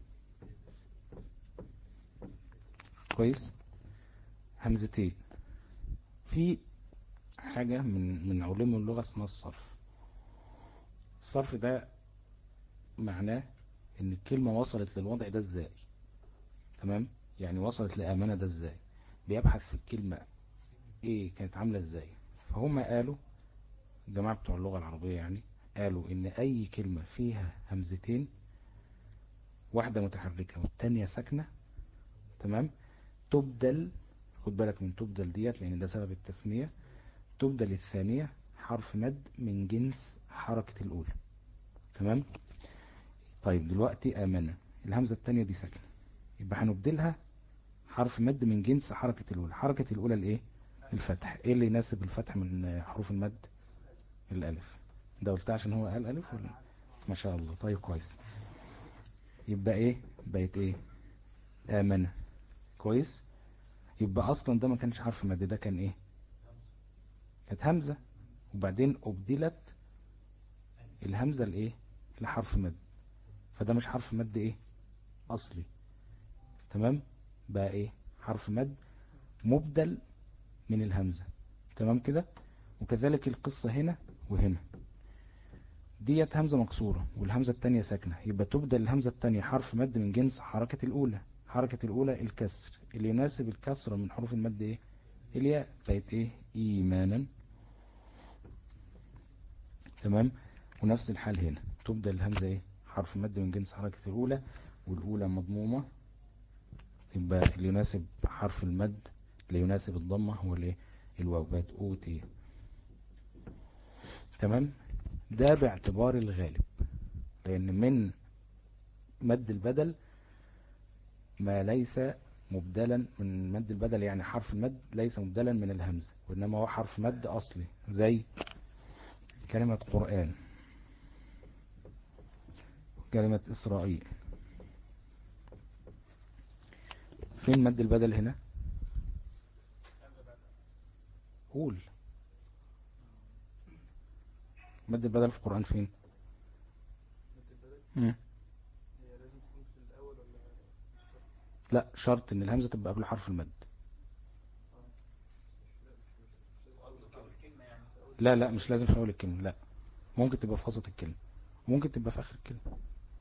كويس. همزتين. في حاجة من علوم اللغة اسمها الصرف. الصرف ده معناه ان الكلمة وصلت للوضع ده ازاي. تمام. يعني وصلت لأمانة ده ازاي. بيبحث في الكلمة ايه كانت عاملة ازاي. فهم قالوا الجماعة بتوع اللغة العربية يعني قالوا ان اي كلمة فيها همزتين، واحدة متحركة والتانية ساكنة، تمام، تبدل، خد بالك من تبدل ديت لان ده سبب التسمية، تبدل الثانية حرف مد من جنس حركة الاولى. تمام. طيب دلوقتي آمنة الهمزة التانية دي ساكنة، يبقى هنبدلها حرف مد من جنس حركة الأولى. حركة الأولى الإيه؟ الفتح. إيه اللي يناسب الفتح من حروف المد؟ الألف. ده قلت عشان هو قال ألف ولا؟ ما شاء الله. طيب كويس. يبقى إيه؟ بقت إيه؟ آمنة. كويس. يبقى أصلا ده ما كانش حرف مد، ده كان إيه؟ كانت همزة، وبعدين أبدلت الهمزة لإيه؟ لحرف مد، فده مش حرف مد إيه؟ أصلي. تمام. بقى إيه؟ حرف مد مبدل من الهمزة. تمام كده. وكذلك القصة هنا وهنا، ديت همزة مكسورة والهمزة التانية ساكنة، يبقى تبدل الهمزة التانية حرف مد من جنس حركة الأولى. حركة الأولى الكسر، اللي يناسب الكسر من حروف المد إيه؟ الياء. بقت إيه؟ إيمانا. تمام. ونفس الحال هنا تبدل الهمزة إيه؟ حرف مد من جنس حركة الأولى، والأولى مضمومة، يبقى اللي يناسب حرف المد اللي يناسب الضمة هو الإيه؟ الواو. بقت أوتي. تمام. ده باعتبار الغالب، لأن من مد البدل ما ليس مبدلا من مد البدل، يعني حرف المد ليس مبدلا من الهمزة، وإنما هو حرف مد أصلي، زي كلمة قرآن، كلمة إسرائيل. فين مد البدل هنا؟ قول. مد البدل في القرآن فين؟ مد البدل مم. هي لازم تكون في الأول ولا مش شرط؟ لا، شرط ان الهمزة تبقى قبل حرف المد. مش أول كلمة يعني. لا لا، مش لازم في اول الكلمة، لا، ممكن تبقى في وسط الكلمة، ممكن تبقى في اخر الكلمة.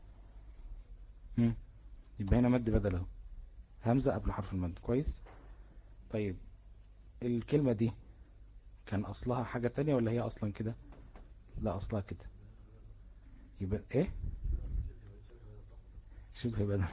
يبقى هنا مد بدل اهو، همزة قبل حرف المد. كويس. طيب الكلمة دي كان اصلها حاجة تانية ولا هي اصلا كده؟ لا، اصلها كده. يبقى ايه؟ شبه بدل.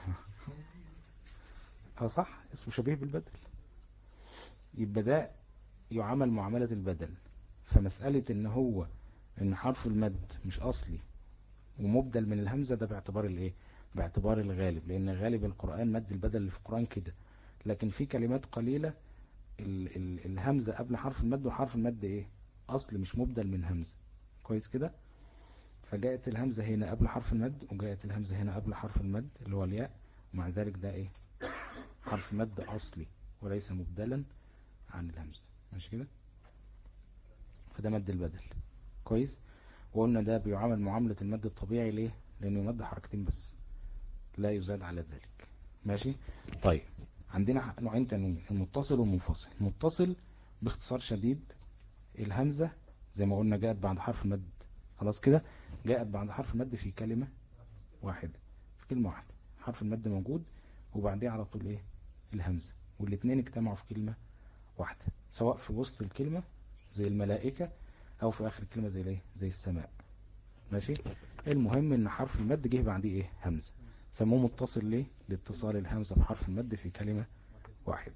اه صح، اسمه شبيه بالبدل. يبقى ده يعامل معاملة البدل. فمسألة ان هو ان حرف المد مش اصلي ومبدل من الهمزة، ده باعتبار الايه؟ باعتبار الغالب، لان غالب القرآن مد البدل اللي في القرآن كده. لكن في كلمات قليلة ال الهمزة قبل حرف المد، وحرف المد ايه؟ اصل مش مبدل من همزة. كويس كده. فجاءت الهمزة هنا قبل حرف المد، وجاءت الهمزة هنا قبل حرف المد اللي هو الياء، ومع ذلك ده ايه؟ حرف مد اصلي وليس مبدلا عن الهمزة. ماشي كده. فده مد البدل. كويس. وقلنا ده بيعامل معاملة المد الطبيعي. ليه؟ لانه يمد حركتين بس، لا يزاد على ذلك. ماشي. طيب عندنا نوعين تانيين، المتصل والمنفصل. المتصل باختصار شديد الهمزة زي ما قلنا جاءت بعد حرف المد، خلاص كده، جاءت بعد حرف المد في كلمة واحدة، في كلمة واحدة، حرف المد موجود وبعديه على طول ايه؟ الهمزة، والاثنين اجتمعوا في كلمة واحدة، سواء في وسط الكلمة زي الملائكة او في اخر الكلمة زي الايه؟ زي السماء. ماشي. المهم ان حرف المد جه بعديه ايه؟ همزة. سموه متصل ليه؟ لاتصال الهمزة بحرف المد في كلمة واحدة.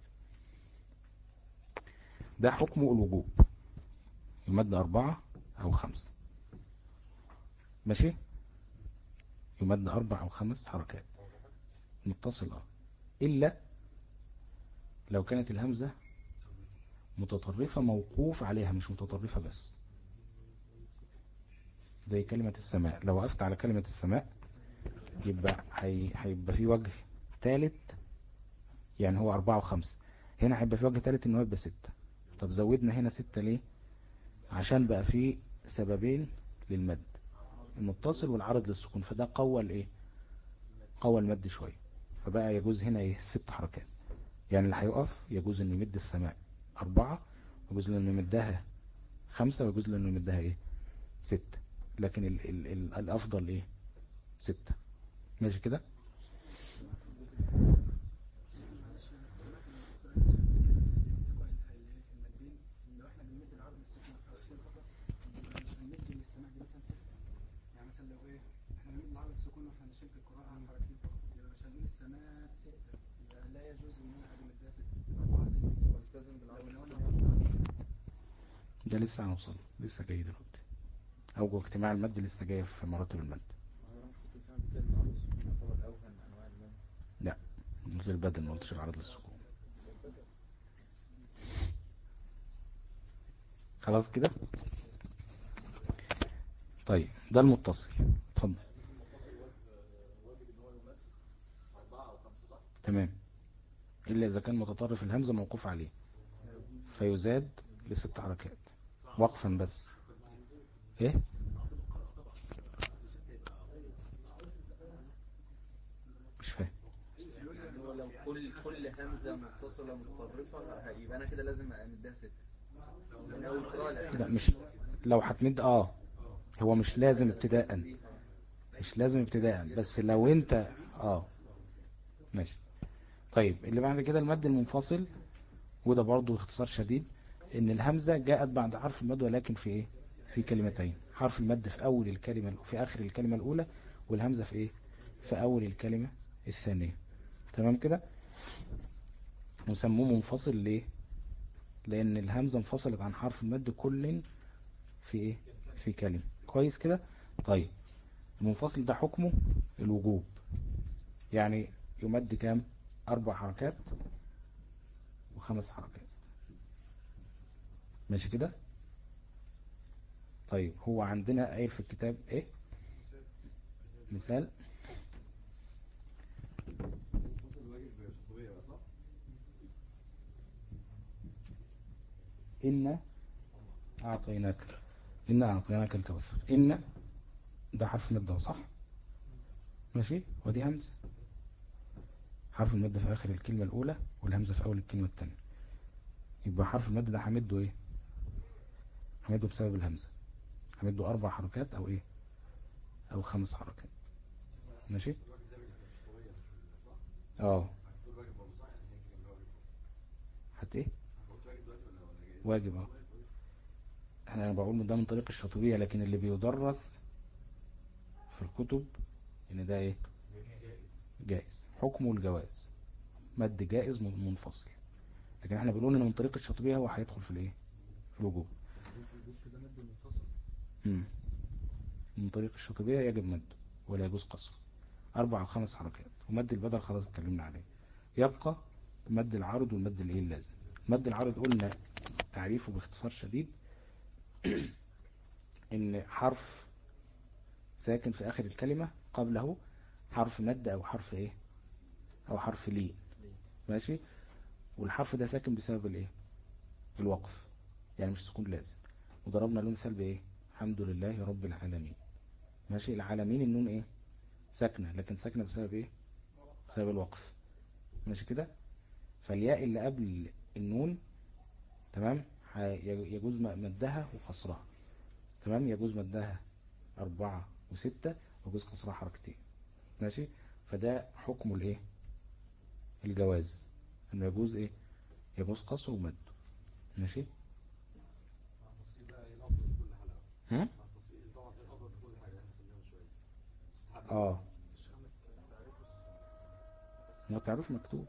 ده حكمه الوجوب، يمد 4 أو 5. ماشي. يمد 4 أو 5 حركات متصل إلا لو كانت الهمزة متطرفة موقوف عليها، مش متطرفة بس، زي كلمة السماء. لو وقفت على كلمة السماء يبقى هيبقى في وجه ثالث، يعني هو 4 و5، هنا هيبقى في وجه ثالث إنه يبقى 6. طب زودنا هنا 6 ليه؟ عشان بقى في سببين للمد، المتصل والعرض للسكون، فده قوى الايه؟ قوى المد شوية، فبقى يجوز هنا ايه؟ 6 حركات. يعني اللي هيقف يجوز انه يمد السماء 4، ويجوز له انه يمدها 5، ويجوز له انه يمدها ايه؟ 6. لكن ال الافضل ايه؟ 6. ماشي كده. معلش انا سمعت ان الدكتور احمد شاف القاعده اللي هي في المادين، ان لو احنا بنمد العرض السكن في حركتين فقط، كنا هنشيل القراءة عن حركتين فقط، يبقى مش هنقول السماء سئت، يبقى لا يجوز ان انا اجمد ده ست، والتزم بالامر. ده لسه هنوصل، لسه جاي دلوقتي. اوجه اجتماع المد لسه جاي في مراتب المد. لا، مش البدل، ما قلتش العرض للسكون. خلاص كده. طيب ده المتصل، اتفضل. تمام، إلا إذا كان متطرف الهمزة موقوف عليه فيزاد ل6 حركات وقفا بس. ايه؟ مش فاهم. يعني هو لو كل همزة متصلة متطرفة يبقى انا كده لازم امدها 6. لا، مش لو هتمد هو مش لازم ابتداء، مش لازم ابتداء، بس لو انت ماشي. طيب اللي بعد كده المد المنفصل، وده برضو اختصار شديد، ان الهمزة جاءت بعد حرف المد ولكن في ايه؟ في كلمتين. حرف المد في اول الكلمة، في اخر الكلمة الاولى، والهمزة في ايه؟ في اول الكلمة الثانية. تمام كده. وسموه منفصل ليه؟ لان الهمزة انفصلت عن حرف المد كل في ايه؟ في كلمة. كويس كده. طيب المنفصل ده حكمه الوجوب، يعني يمد كام؟ 4 حركات و5 حركات. ماشي كده. طيب هو عندنا قايل في الكتاب ايه؟ مثال. إن أعطيناك، إن أعطيناك الكوثر. إن ده حرف مد صح؟ ماشي. ودي همزة، حرف المد في آخر الكلمة الأولى والهمزة في أول الكلمة الثانية. يبقى حرف المد ده همده إيه؟ همده بسبب الهمزة، همده 4 حركات أو إيه؟ أو 5 حركات. ماشي. حتى إيه؟ واجب. أنا بقول ده من طريق الشاطبية، لكن اللي بيدرس في الكتب إن ده إيه؟ جائز، حكمه الجواز، مد جائز منفصل. لكن احنا بنقول ان من طريق الشاطبية هو هيدخل في الايه؟ في الوجوب. من طريق الشاطبية يجب مد ولا يجوز قصر. 4 أو 5 حركات. ومد البدل خلاص اتكلمنا عليه. يبقى مد العارض والمد الايه اللازم. مد العارض قلنا تعريفه باختصار شديد ان حرف ساكن في اخر الكلمة قبله حرف مد او حرف ايه؟ او حرف لين. ماشي. والحرف ده ساكن بسبب الايه؟ الوقف، يعني مش سكون لازم. وضربنا له مثال بايه؟ الحمد لله رب العالمين. ماشي. العالمين النون ايه؟ ساكنة، لكن ساكنة بسبب ايه؟ بسبب الوقف. ماشي كده. فالياء اللي قبل النون تمام يجوز مدها وقصرها. تمام. يجوز مدها 4 و6، ويجوز قصرها حركتين. ماشي. فده حكم الايه؟ الجواز، انه يجوز ايه؟ يجوز قصر ومد. ماشي. هم؟ هو تعرف مكتوب.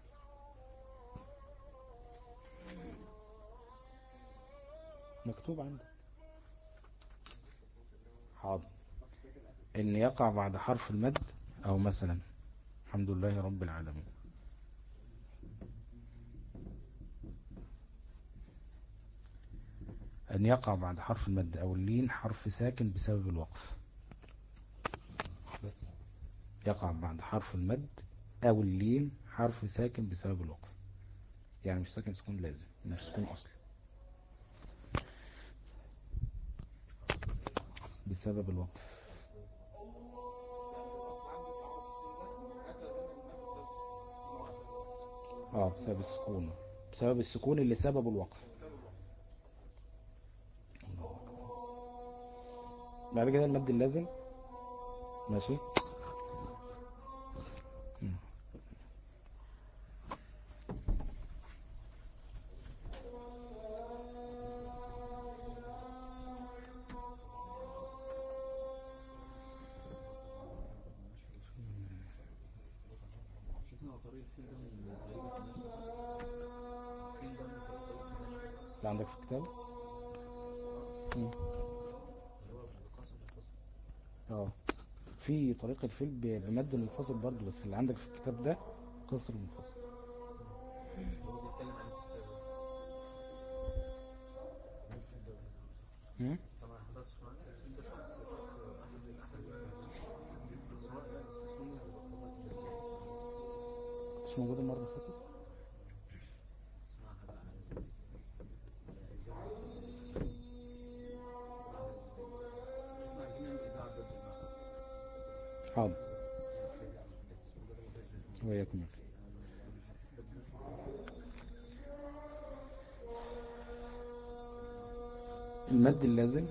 مكتوب عندك. حاضر. ان يقع بعد حرف المد، او مثلا الحمد لله رب العالمين، ان يقع بعد حرف المد او اللين حرف ساكن بسبب الوقف. بس يقع بعد حرف المد او اللين حرف ساكن بسبب الوقف، يعني مش ساكن سكون لازم، مش سكون اصلي، بسبب الوقف. بسبب السكون، بسبب السكون اللي سببه الوقف. بعد كده المد اللازم. ماشي. اللي عندك في الكتاب في طريق الفيل بمد المنفصل برضو، بس اللي عندك في الكتاب ده قصر المنفصل. مش موجود المرة اللي فاتت. حاضر وياكم. المد اللازم،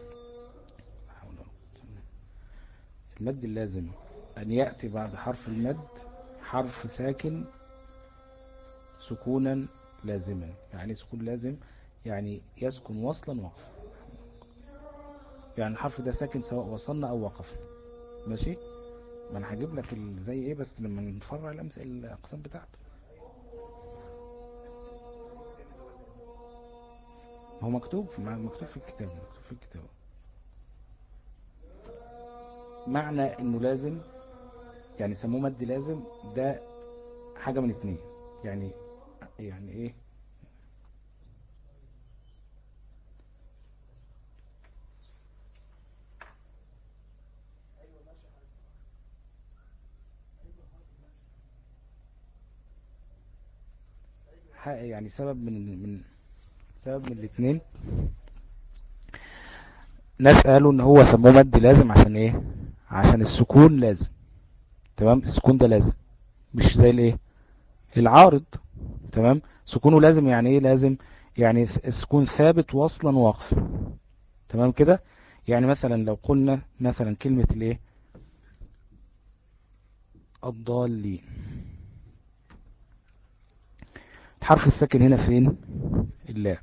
المد اللازم أن يأتي بعد حرف المد حرف ساكن سكونا لازما. يعني سكون لازم يعني يسكن وصلا وقفا، يعني الحرف ده ساكن سواء وصلنا أو وقفنا. ماشي، ما أنا هجيب لك زي إيه بس لما نفرع الأقسام بتاعته. هو مكتوب في الكتاب، مكتوب في الكتاب. معنى انه لازم يعني سموه مد لازم، ده حاجة من اتنين. يعني ايه؟ يعني سبب من الاتنين. ناس قالوا ان هو سموه مد لازم عشان ايه؟ عشان السكون لازم. تمام، السكون ده لازم، مش زي الايه العارض. تمام، سكونه لازم يعني ايه لازم؟ يعني السكون ثابت وصلا ووقفا. تمام كده. يعني مثلا لو قلنا مثلا كلمة الايه الضالين، الحرف الساكن هنا فين؟ اللام.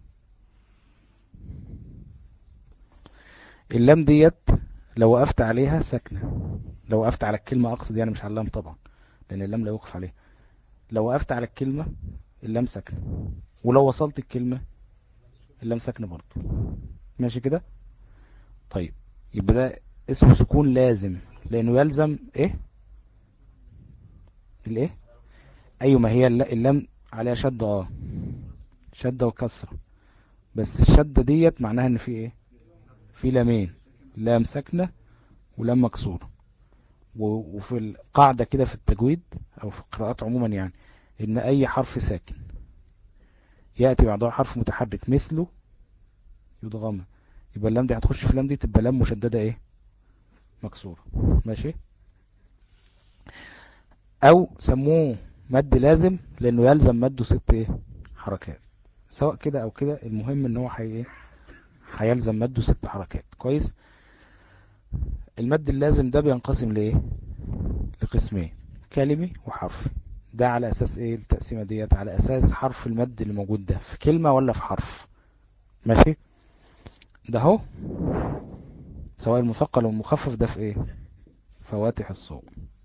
اللام ديت لو وقفت عليها ساكنة، لو وقفت على الكلمة اقصد، يعني مش على اللام طبعا لان اللام لا يوقف عليها. لو وقفت على الكلمة اللام ساكنة، ولو وصلت الكلمة اللام ساكنة برضو. ماشي كده. طيب يبقى ده اسمه سكون لازم لانه يلزم ايه الايه ايوه، ما هي اللام عليها شدة، شدة وكسرة، بس الشدة ديت معناها ان في ايه؟ في لامين، لام ساكنة ولام مكسورة. وفي القاعدة كده في التجويد او في القراءات عموما يعني ان اي حرف ساكن يأتي بعده حرف متحرك مثله يضغم، يبقى اللام دي هتخش في اللام دي تبقى لام مشددة ايه؟ مكسورة. ماشي. او سموه مد لازم لانه يلزم مده 6 ايه حركات، سواء كده او كده، المهم ان هو ايه هيلزم مده 6 حركات. كويس. المد اللازم ده بينقسم لايه؟ لقسمين، كلمي وحرفي. ده على اساس ايه التقسيمة ديت؟ على اساس حرف المد اللي موجود ده في كلمة ولا في حرف. ماشي. ده هو سواء المثقل والمخفف ده في ايه؟ فواتح الصور،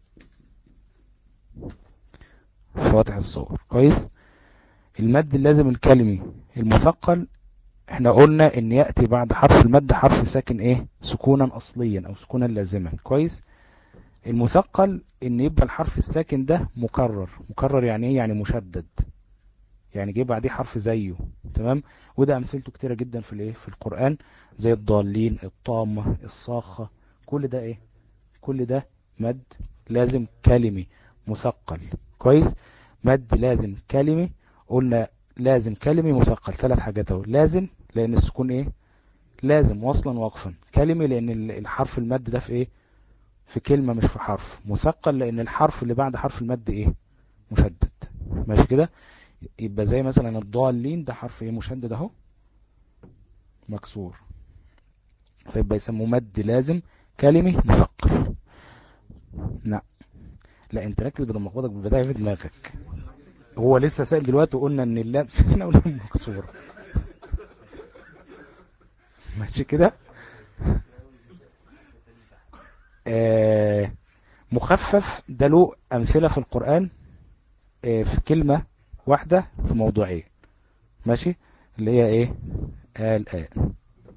فواتح الصور. كويس. المد اللازم الكلمي المثقل احنا قلنا ان يأتي بعد حرف المد حرف ساكن ايه؟ سكونا اصليا او سكونا لازما. كويس. المثقل ان يبقى الحرف الساكن ده مكرر. مكرر يعني ايه؟ يعني مشدد، يعني جه بعديه حرف زيه. تمام. وده امثلته كتيرة جدا في الايه في القرآن، زي الضالين، الطامة، الصاخة. كل ده ايه؟ كل ده مد لازم كلمي مثقل. كويس. مد لازم كلمي، قلنا لازم كلمي مثقل 3 حاجات اهو. لازم لان السكون ايه؟ لازم وصلا وقفا. كلمي لان الحرف المد ده في ايه؟ في كلمة مش في حرف. مثقل لان الحرف اللي بعد حرف المد ايه؟ مشدد. ماشي كده. يبقى زي مثلا الضالين ده حرف ايه؟ مشدد اهو مكسور، فيبقى يسموه مد لازم كلمي مثقل. لا لا، انت ركز بدل مخبطك بالبداية في دماغك. هو لسه سائل دلوقتي وقلنا ان اللام ساكنه واللام مكسوره. ماشي كده. مخفف ده له امثله في القرآن في كلمة واحدة في موضوعين. ماشي، اللي هي ايه؟ الآن.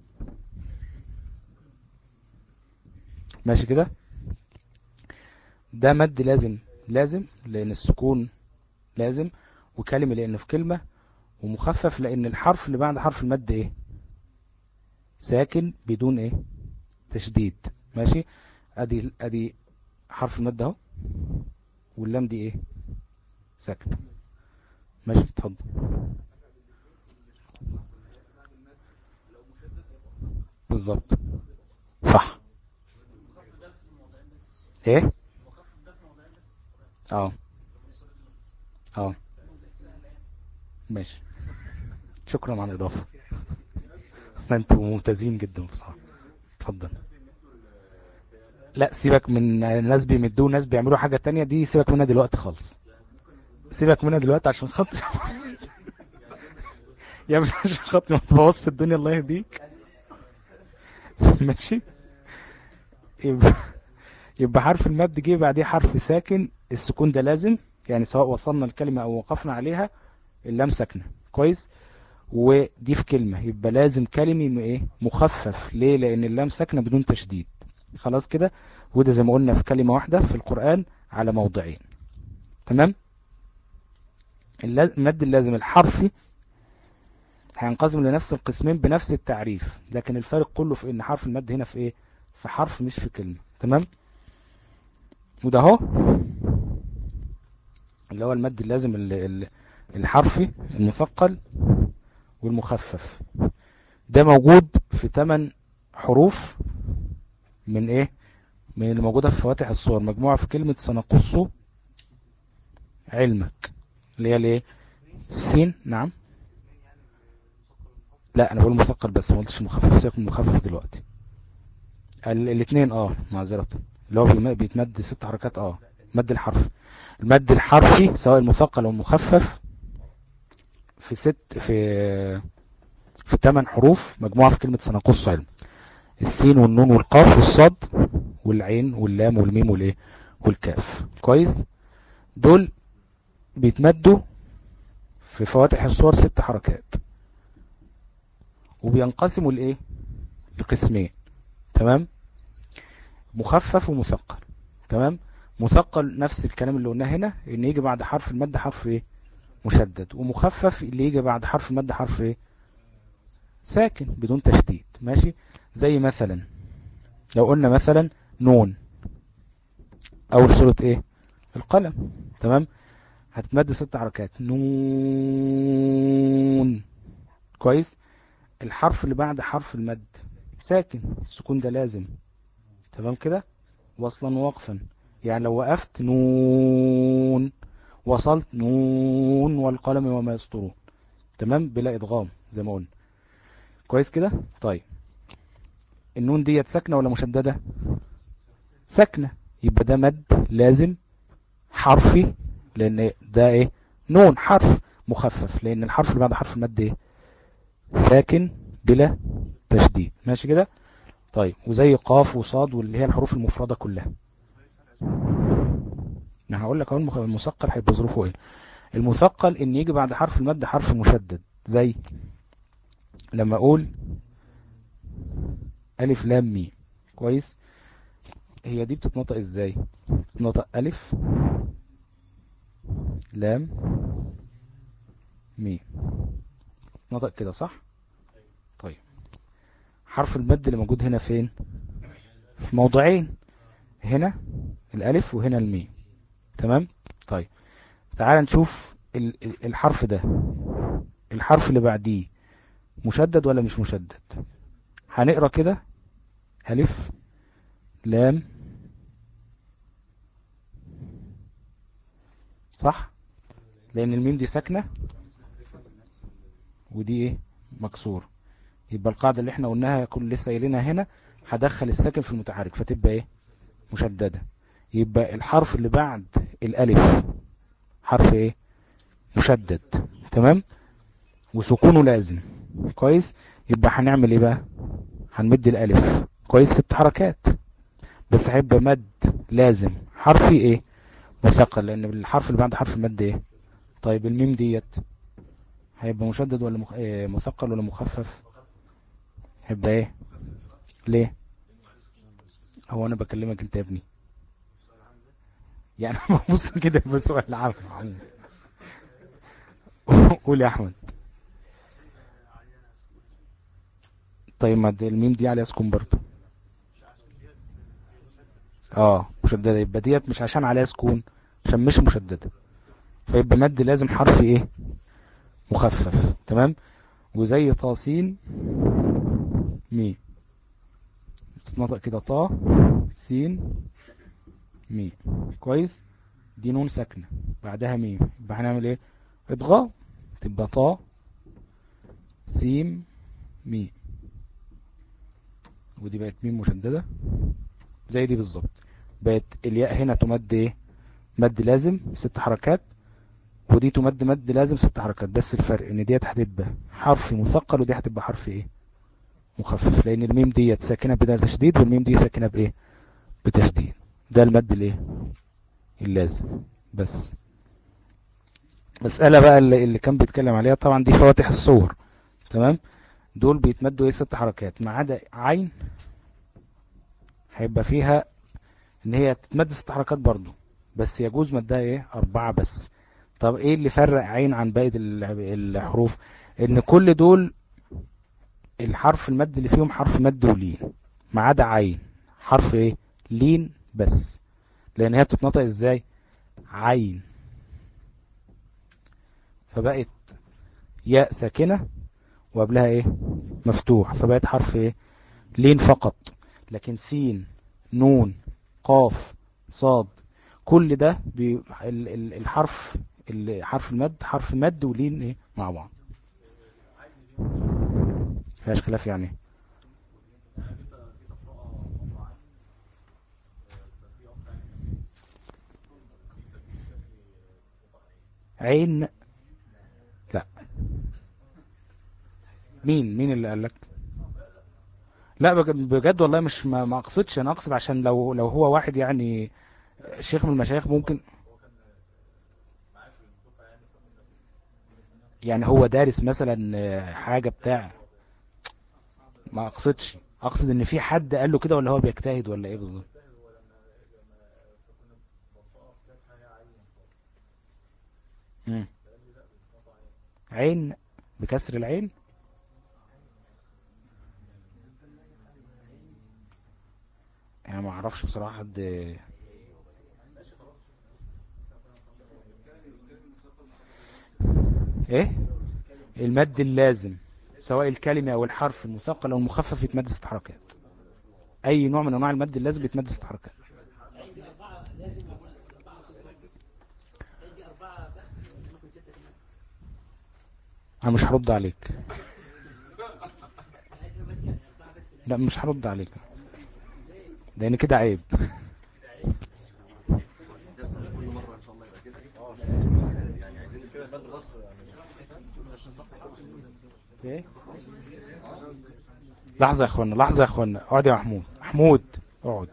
ماشي كده. ده مد لازم لأن السكون لازم، وكلمة لأنه في كلمة، ومخفف لأن الحرف اللي بعد حرف المد ايه؟ ساكن بدون ايه؟ تشديد. ماشي، ادي حرف المد اهو، واللام دي ايه؟ ساكن. ماشي، اتفضل. بالظبط، صح. ايه؟ اه اه ماشي، شكرا على الإضافة. ما انتوا ممتازين جدا بصراحة. اتفضل. لا سيبك من ناس بيمدوا ناس بيعملوا حاجة تانية، دي سيبك منها دلوقتي خالص. سيبك منها دلوقتي عشان خاطر يا ابني عشان خاطر ما تبوظش الدنيا، الله يهديك. ماشي، يبقى يبقى حرف المد جه بعديه حرف ساكن، السكون ده لازم، يعني سواء وصلنا الكلمة او وقفنا عليها اللام ساكنة. كويس. ودي في كلمة يبقى لازم كلمة ايه؟ مخفف. ليه؟ لان اللام ساكنة بدون تشديد. خلاص كده. وده زي ما قلنا في كلمة واحدة في القرآن على موضعين. تمام. المد اللازم الحرفي هينقسم لنفس القسمين بنفس التعريف، لكن الفرق كله في ان حرف المد هنا في ايه؟ في حرف مش في كلمة. تمام. وده اهو اللي هو المد اللازم الحرفي المثقل والمخفف. ده موجود في 8 حروف من ايه؟ من اللي موجودة في فواتح الصور، مجموعة في كلمة سنقص علمك، اللي هي الايه؟ السين. نعم. لا انا بقول مثقل بس، ما قلتش مخفف. سيبك من المخفف دلوقتي. الاثنين معذرة، اللي هو بيتمد 6 حركات. مد الحرف، المد الحرفي سواء المثقل او المخفف في في 8 حروف مجموعة في كلمة سنقص علم. السين والنون والقاف والصاد والعين واللام والميم والايه والكاف. كويس. دول بيتمدوا في فواتح الصور 6 حركات، وبينقسموا لايه؟ لقسمين. تمام. مخفف ومثقل. تمام. مثقل نفس الكلام اللي قلناه هنا، ان يجي بعد حرف المد حرف ايه؟ مشدد. ومخفف اللي يجي بعد حرف المد حرف ايه؟ ساكن بدون تشديد. ماشي. زي مثلا لو قلنا مثلا نون، اول سورة ايه؟ القلم. تمام. هتتمد 6 حركات. نون. كويس. الحرف اللي بعد حرف المد ساكن، السكون ده لازم. تمام كده. وصلا ووقفا، يعني لو وقفت نون، وصلت نون والقلم وما يسطرون. تمام، بلا ادغام زي ما قلنا. كويس كده. طيب النون ديت ساكنه ولا مشدده؟ ساكنه. يبقى ده مد لازم حرفي، لان ده ايه؟ نون حرف. مخفف لان الحرف اللي بعد حرف المد ايه؟ ساكن بلا تشديد. ماشي كده. طيب وزي قاف وصاد واللي هي الحروف المفردة كلها. انا هقول لك اهو المثقل هيبقى ظروفه ايه. المثقل ان يجي بعد حرف المد حرف مشدد، زي لما اقول الف لام ميم. كويس. هي دي بتتنطق ازاي؟ بتتنطق الف لام ميم، نطق كده صح؟ طيب حرف المد اللي موجود هنا فين؟ في موضعين، هنا الالف وهنا الميم. تمام. طيب تعال نشوف الحرف ده، الحرف اللي بعديه مشدد ولا مش مشدد؟ هنقرأ كده ألف لام، صح؟ لأن الميم دي ساكنة ودي ايه؟ مكسور. يبقى القاعدة اللي احنا قلناها كل لسه قايلينها هنا، هدخل الساكن في المتحرك فتبقى ايه؟ مشددة. يبقى الحرف اللي بعد الألف حرف ايه؟ مشدد. تمام. وسكونه لازم. كويس. يبقى هنعمل ايه بقى؟ هنمد الألف. كويس. 6 حركات، بس هيبقى مد لازم حرفي ايه؟ مثقل، لان الحرف اللي بعد حرف المد ايه؟ طيب الميم ديت هيبقى مشدد ولا مثقل ولا مخفف؟ هيبقى ايه؟ ليه؟ هو انا بكلمك انت يا ابني يعني ببص كده بسؤال عام. قول يا احمد. طيب ما الميم دي عليها سكون برضه. مشددة، يبقى ديت مش عشان عليها سكون، عشان مش مشددة، فيبقى مد لازم حرف ايه؟ مخفف. تمام. وزي طاسين مي تتنطق كده طا سين مي. كويس. دي نون ساكنة بعدها ميم، يبقى هنعمل ايه؟ ادغام، تبقى طا سيم مي، ودي بقت ميم مشددة زي دي بالظبط. بقت الياء هنا تمد ايه؟ مد لازم 6 حركات، ودي تمد مد لازم 6 حركات، بس الفرق ان ديت هتبقى حرف مثقل ودي هتبقى حرف ايه؟ مخفف، لان الميم ديت ساكنة بدون تشديد والميم دي ساكنة بايه؟ بتشديد. ده المد الايه؟ اللازم. بس مسألة بقى اللي كان بيتكلم عليها طبعا دي فواتح الصور. تمام. دول بيتمدوا ايه؟ 6 حركات، ما عدا عين هيبقى فيها ان هي تتمد 6 حركات برضو، بس يجوز مدها ايه؟ 4 بس. طب ايه اللي فرق عين عن باقي الحروف؟ ان كل دول الحرف المد اللي فيهم حرف مد ولين، ما عدا عين حرف ايه؟ لين بس، لان هي بتتنطق ازاي؟ عين، فبقت ياء ساكنة وقبلها ايه؟ مفتوح، فبقت حرف ايه؟ لين فقط. لكن سين نون قاف صاد كل ده الحرف حرف المد حرف مد ولين ايه مع بعض، فيهاش خلاف يعني. عين لا. مين اللي قال لك؟ لا بجد والله مش ما اقصدش، انا اقصد عشان لو هو واحد يعني شيخ من المشايخ ممكن يعني هو دارس مثلا حاجة بتاع، ما اقصدش، اقصد ان في حد قال له كده ولا هو بيجتهد ولا ايه بالظبط؟ مم. عين بكسر العين. يعني ما اعرفش بصراحة حد ايه. المد اللازم سواء الكلمة او الحرف المثقل او المخفف يتمد 6 حركات، اي نوع من انواع المد اللازم يتمد 6 حركات. انا مش هرد عليك، لا مش هرد عليك لان كده عيب. كل مرة ان شاء الله يبقى كده. يعني عايزين كده بس ايه. لحظة يا اخوانا، لحظة يا اخوانا، اقعد يا محمود اقعد.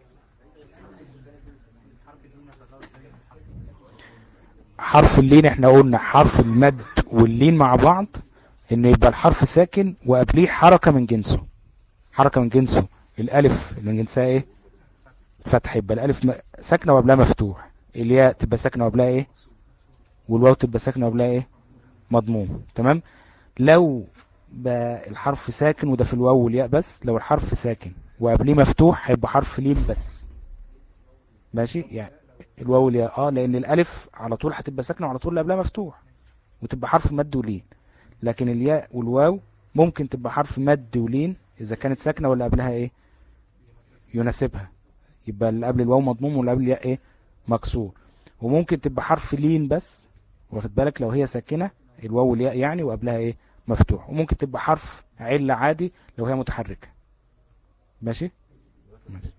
حرف اللين احنا قلنا حرف المد واللين مع بعض انه يبقى الحرف ساكن وقبليه حركة من جنسه، حركة من جنسه. الالف من جنسها ايه؟ فتح، يبقى الالف ساكنة وقبلها مفتوح. الياء تبقى ساكنة وقبلها ايه؟ والواو تبقى ساكنة وقبلها ايه؟ مضموم. تمام. لو بقى الحرف ساكن وده في الواو والياء بس، لو الحرف ساكن وقبليه مفتوح هيبقى حرف لين بس. ماشي يعني الواو والياء لان الالف على طول هتبقى ساكنة وعلى طول اللي قبلها مفتوح وتبقى حرف مد ولين. لكن الياء والواو ممكن تبقى حرف مد ولين اذا كانت ساكنة ولا قبلها ايه؟ يناسبها، يبقى اللي قبل الواو مضموم واللي قبل الياء ايه؟ مكسور. وممكن تبقى حرف لين بس، واخد بالك، لو هي ساكنة الواو والياء يعني وقبلها ايه؟ مفتوح. وممكن تبقى حرف علة عادي لو هي متحركة. ماشي. ماشي.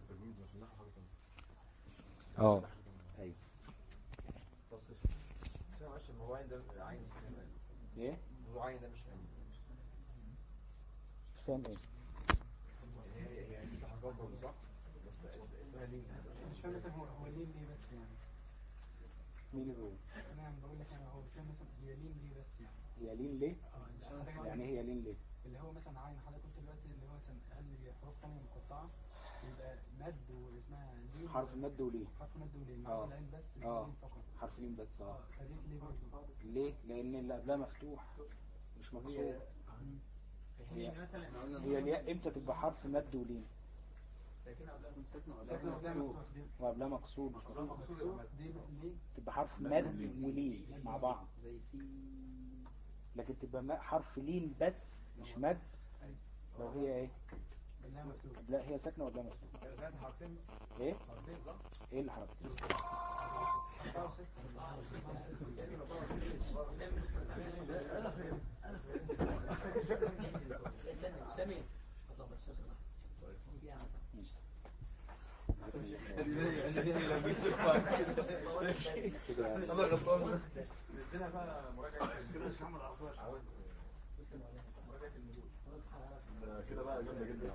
ايوه. ايه؟ عين ده مش عين. مش فاهم ايه؟ هي 6 حركات برضه صح؟ بس اسمها ليه؟ مش فاهم مثلا هو ليه بس يعني مين اللي انا بقول لك انا هو كان مثلا هي لين ليه بس يعني هي لين ليه؟ يعني هي لين ليه؟ اللي هو مثلا عين حضرتك قلت دلوقتي اللي هو مثلا اقل حروف ثانيه مقطعه يبقى مد واسمها لين. حرف مد ولين. حرف مد ولين مع العين بس لين فقط. حرف لين بس. خليت ليه برضه؟ ليه؟ لان اللي قبلها مفتوح مش مكسور. هي الياء امتى تبقى حرف مد ولين؟ الساكنه قبلها مكسور وقبلها مكسور. دي ليه؟ تبقى حرف مد ولين مع بعض زي سي. لكن تبقى حرف لين بس مش مد لو هي ايه؟ لا هي ساكنه ولا مفتوحه؟ ايه؟ ايه اللي حركتين؟ انا غلطان. نزلها بقى مراجعه كده مش محمد عرفاش عاوز مراجعه النزول كده بقى جامده جدا.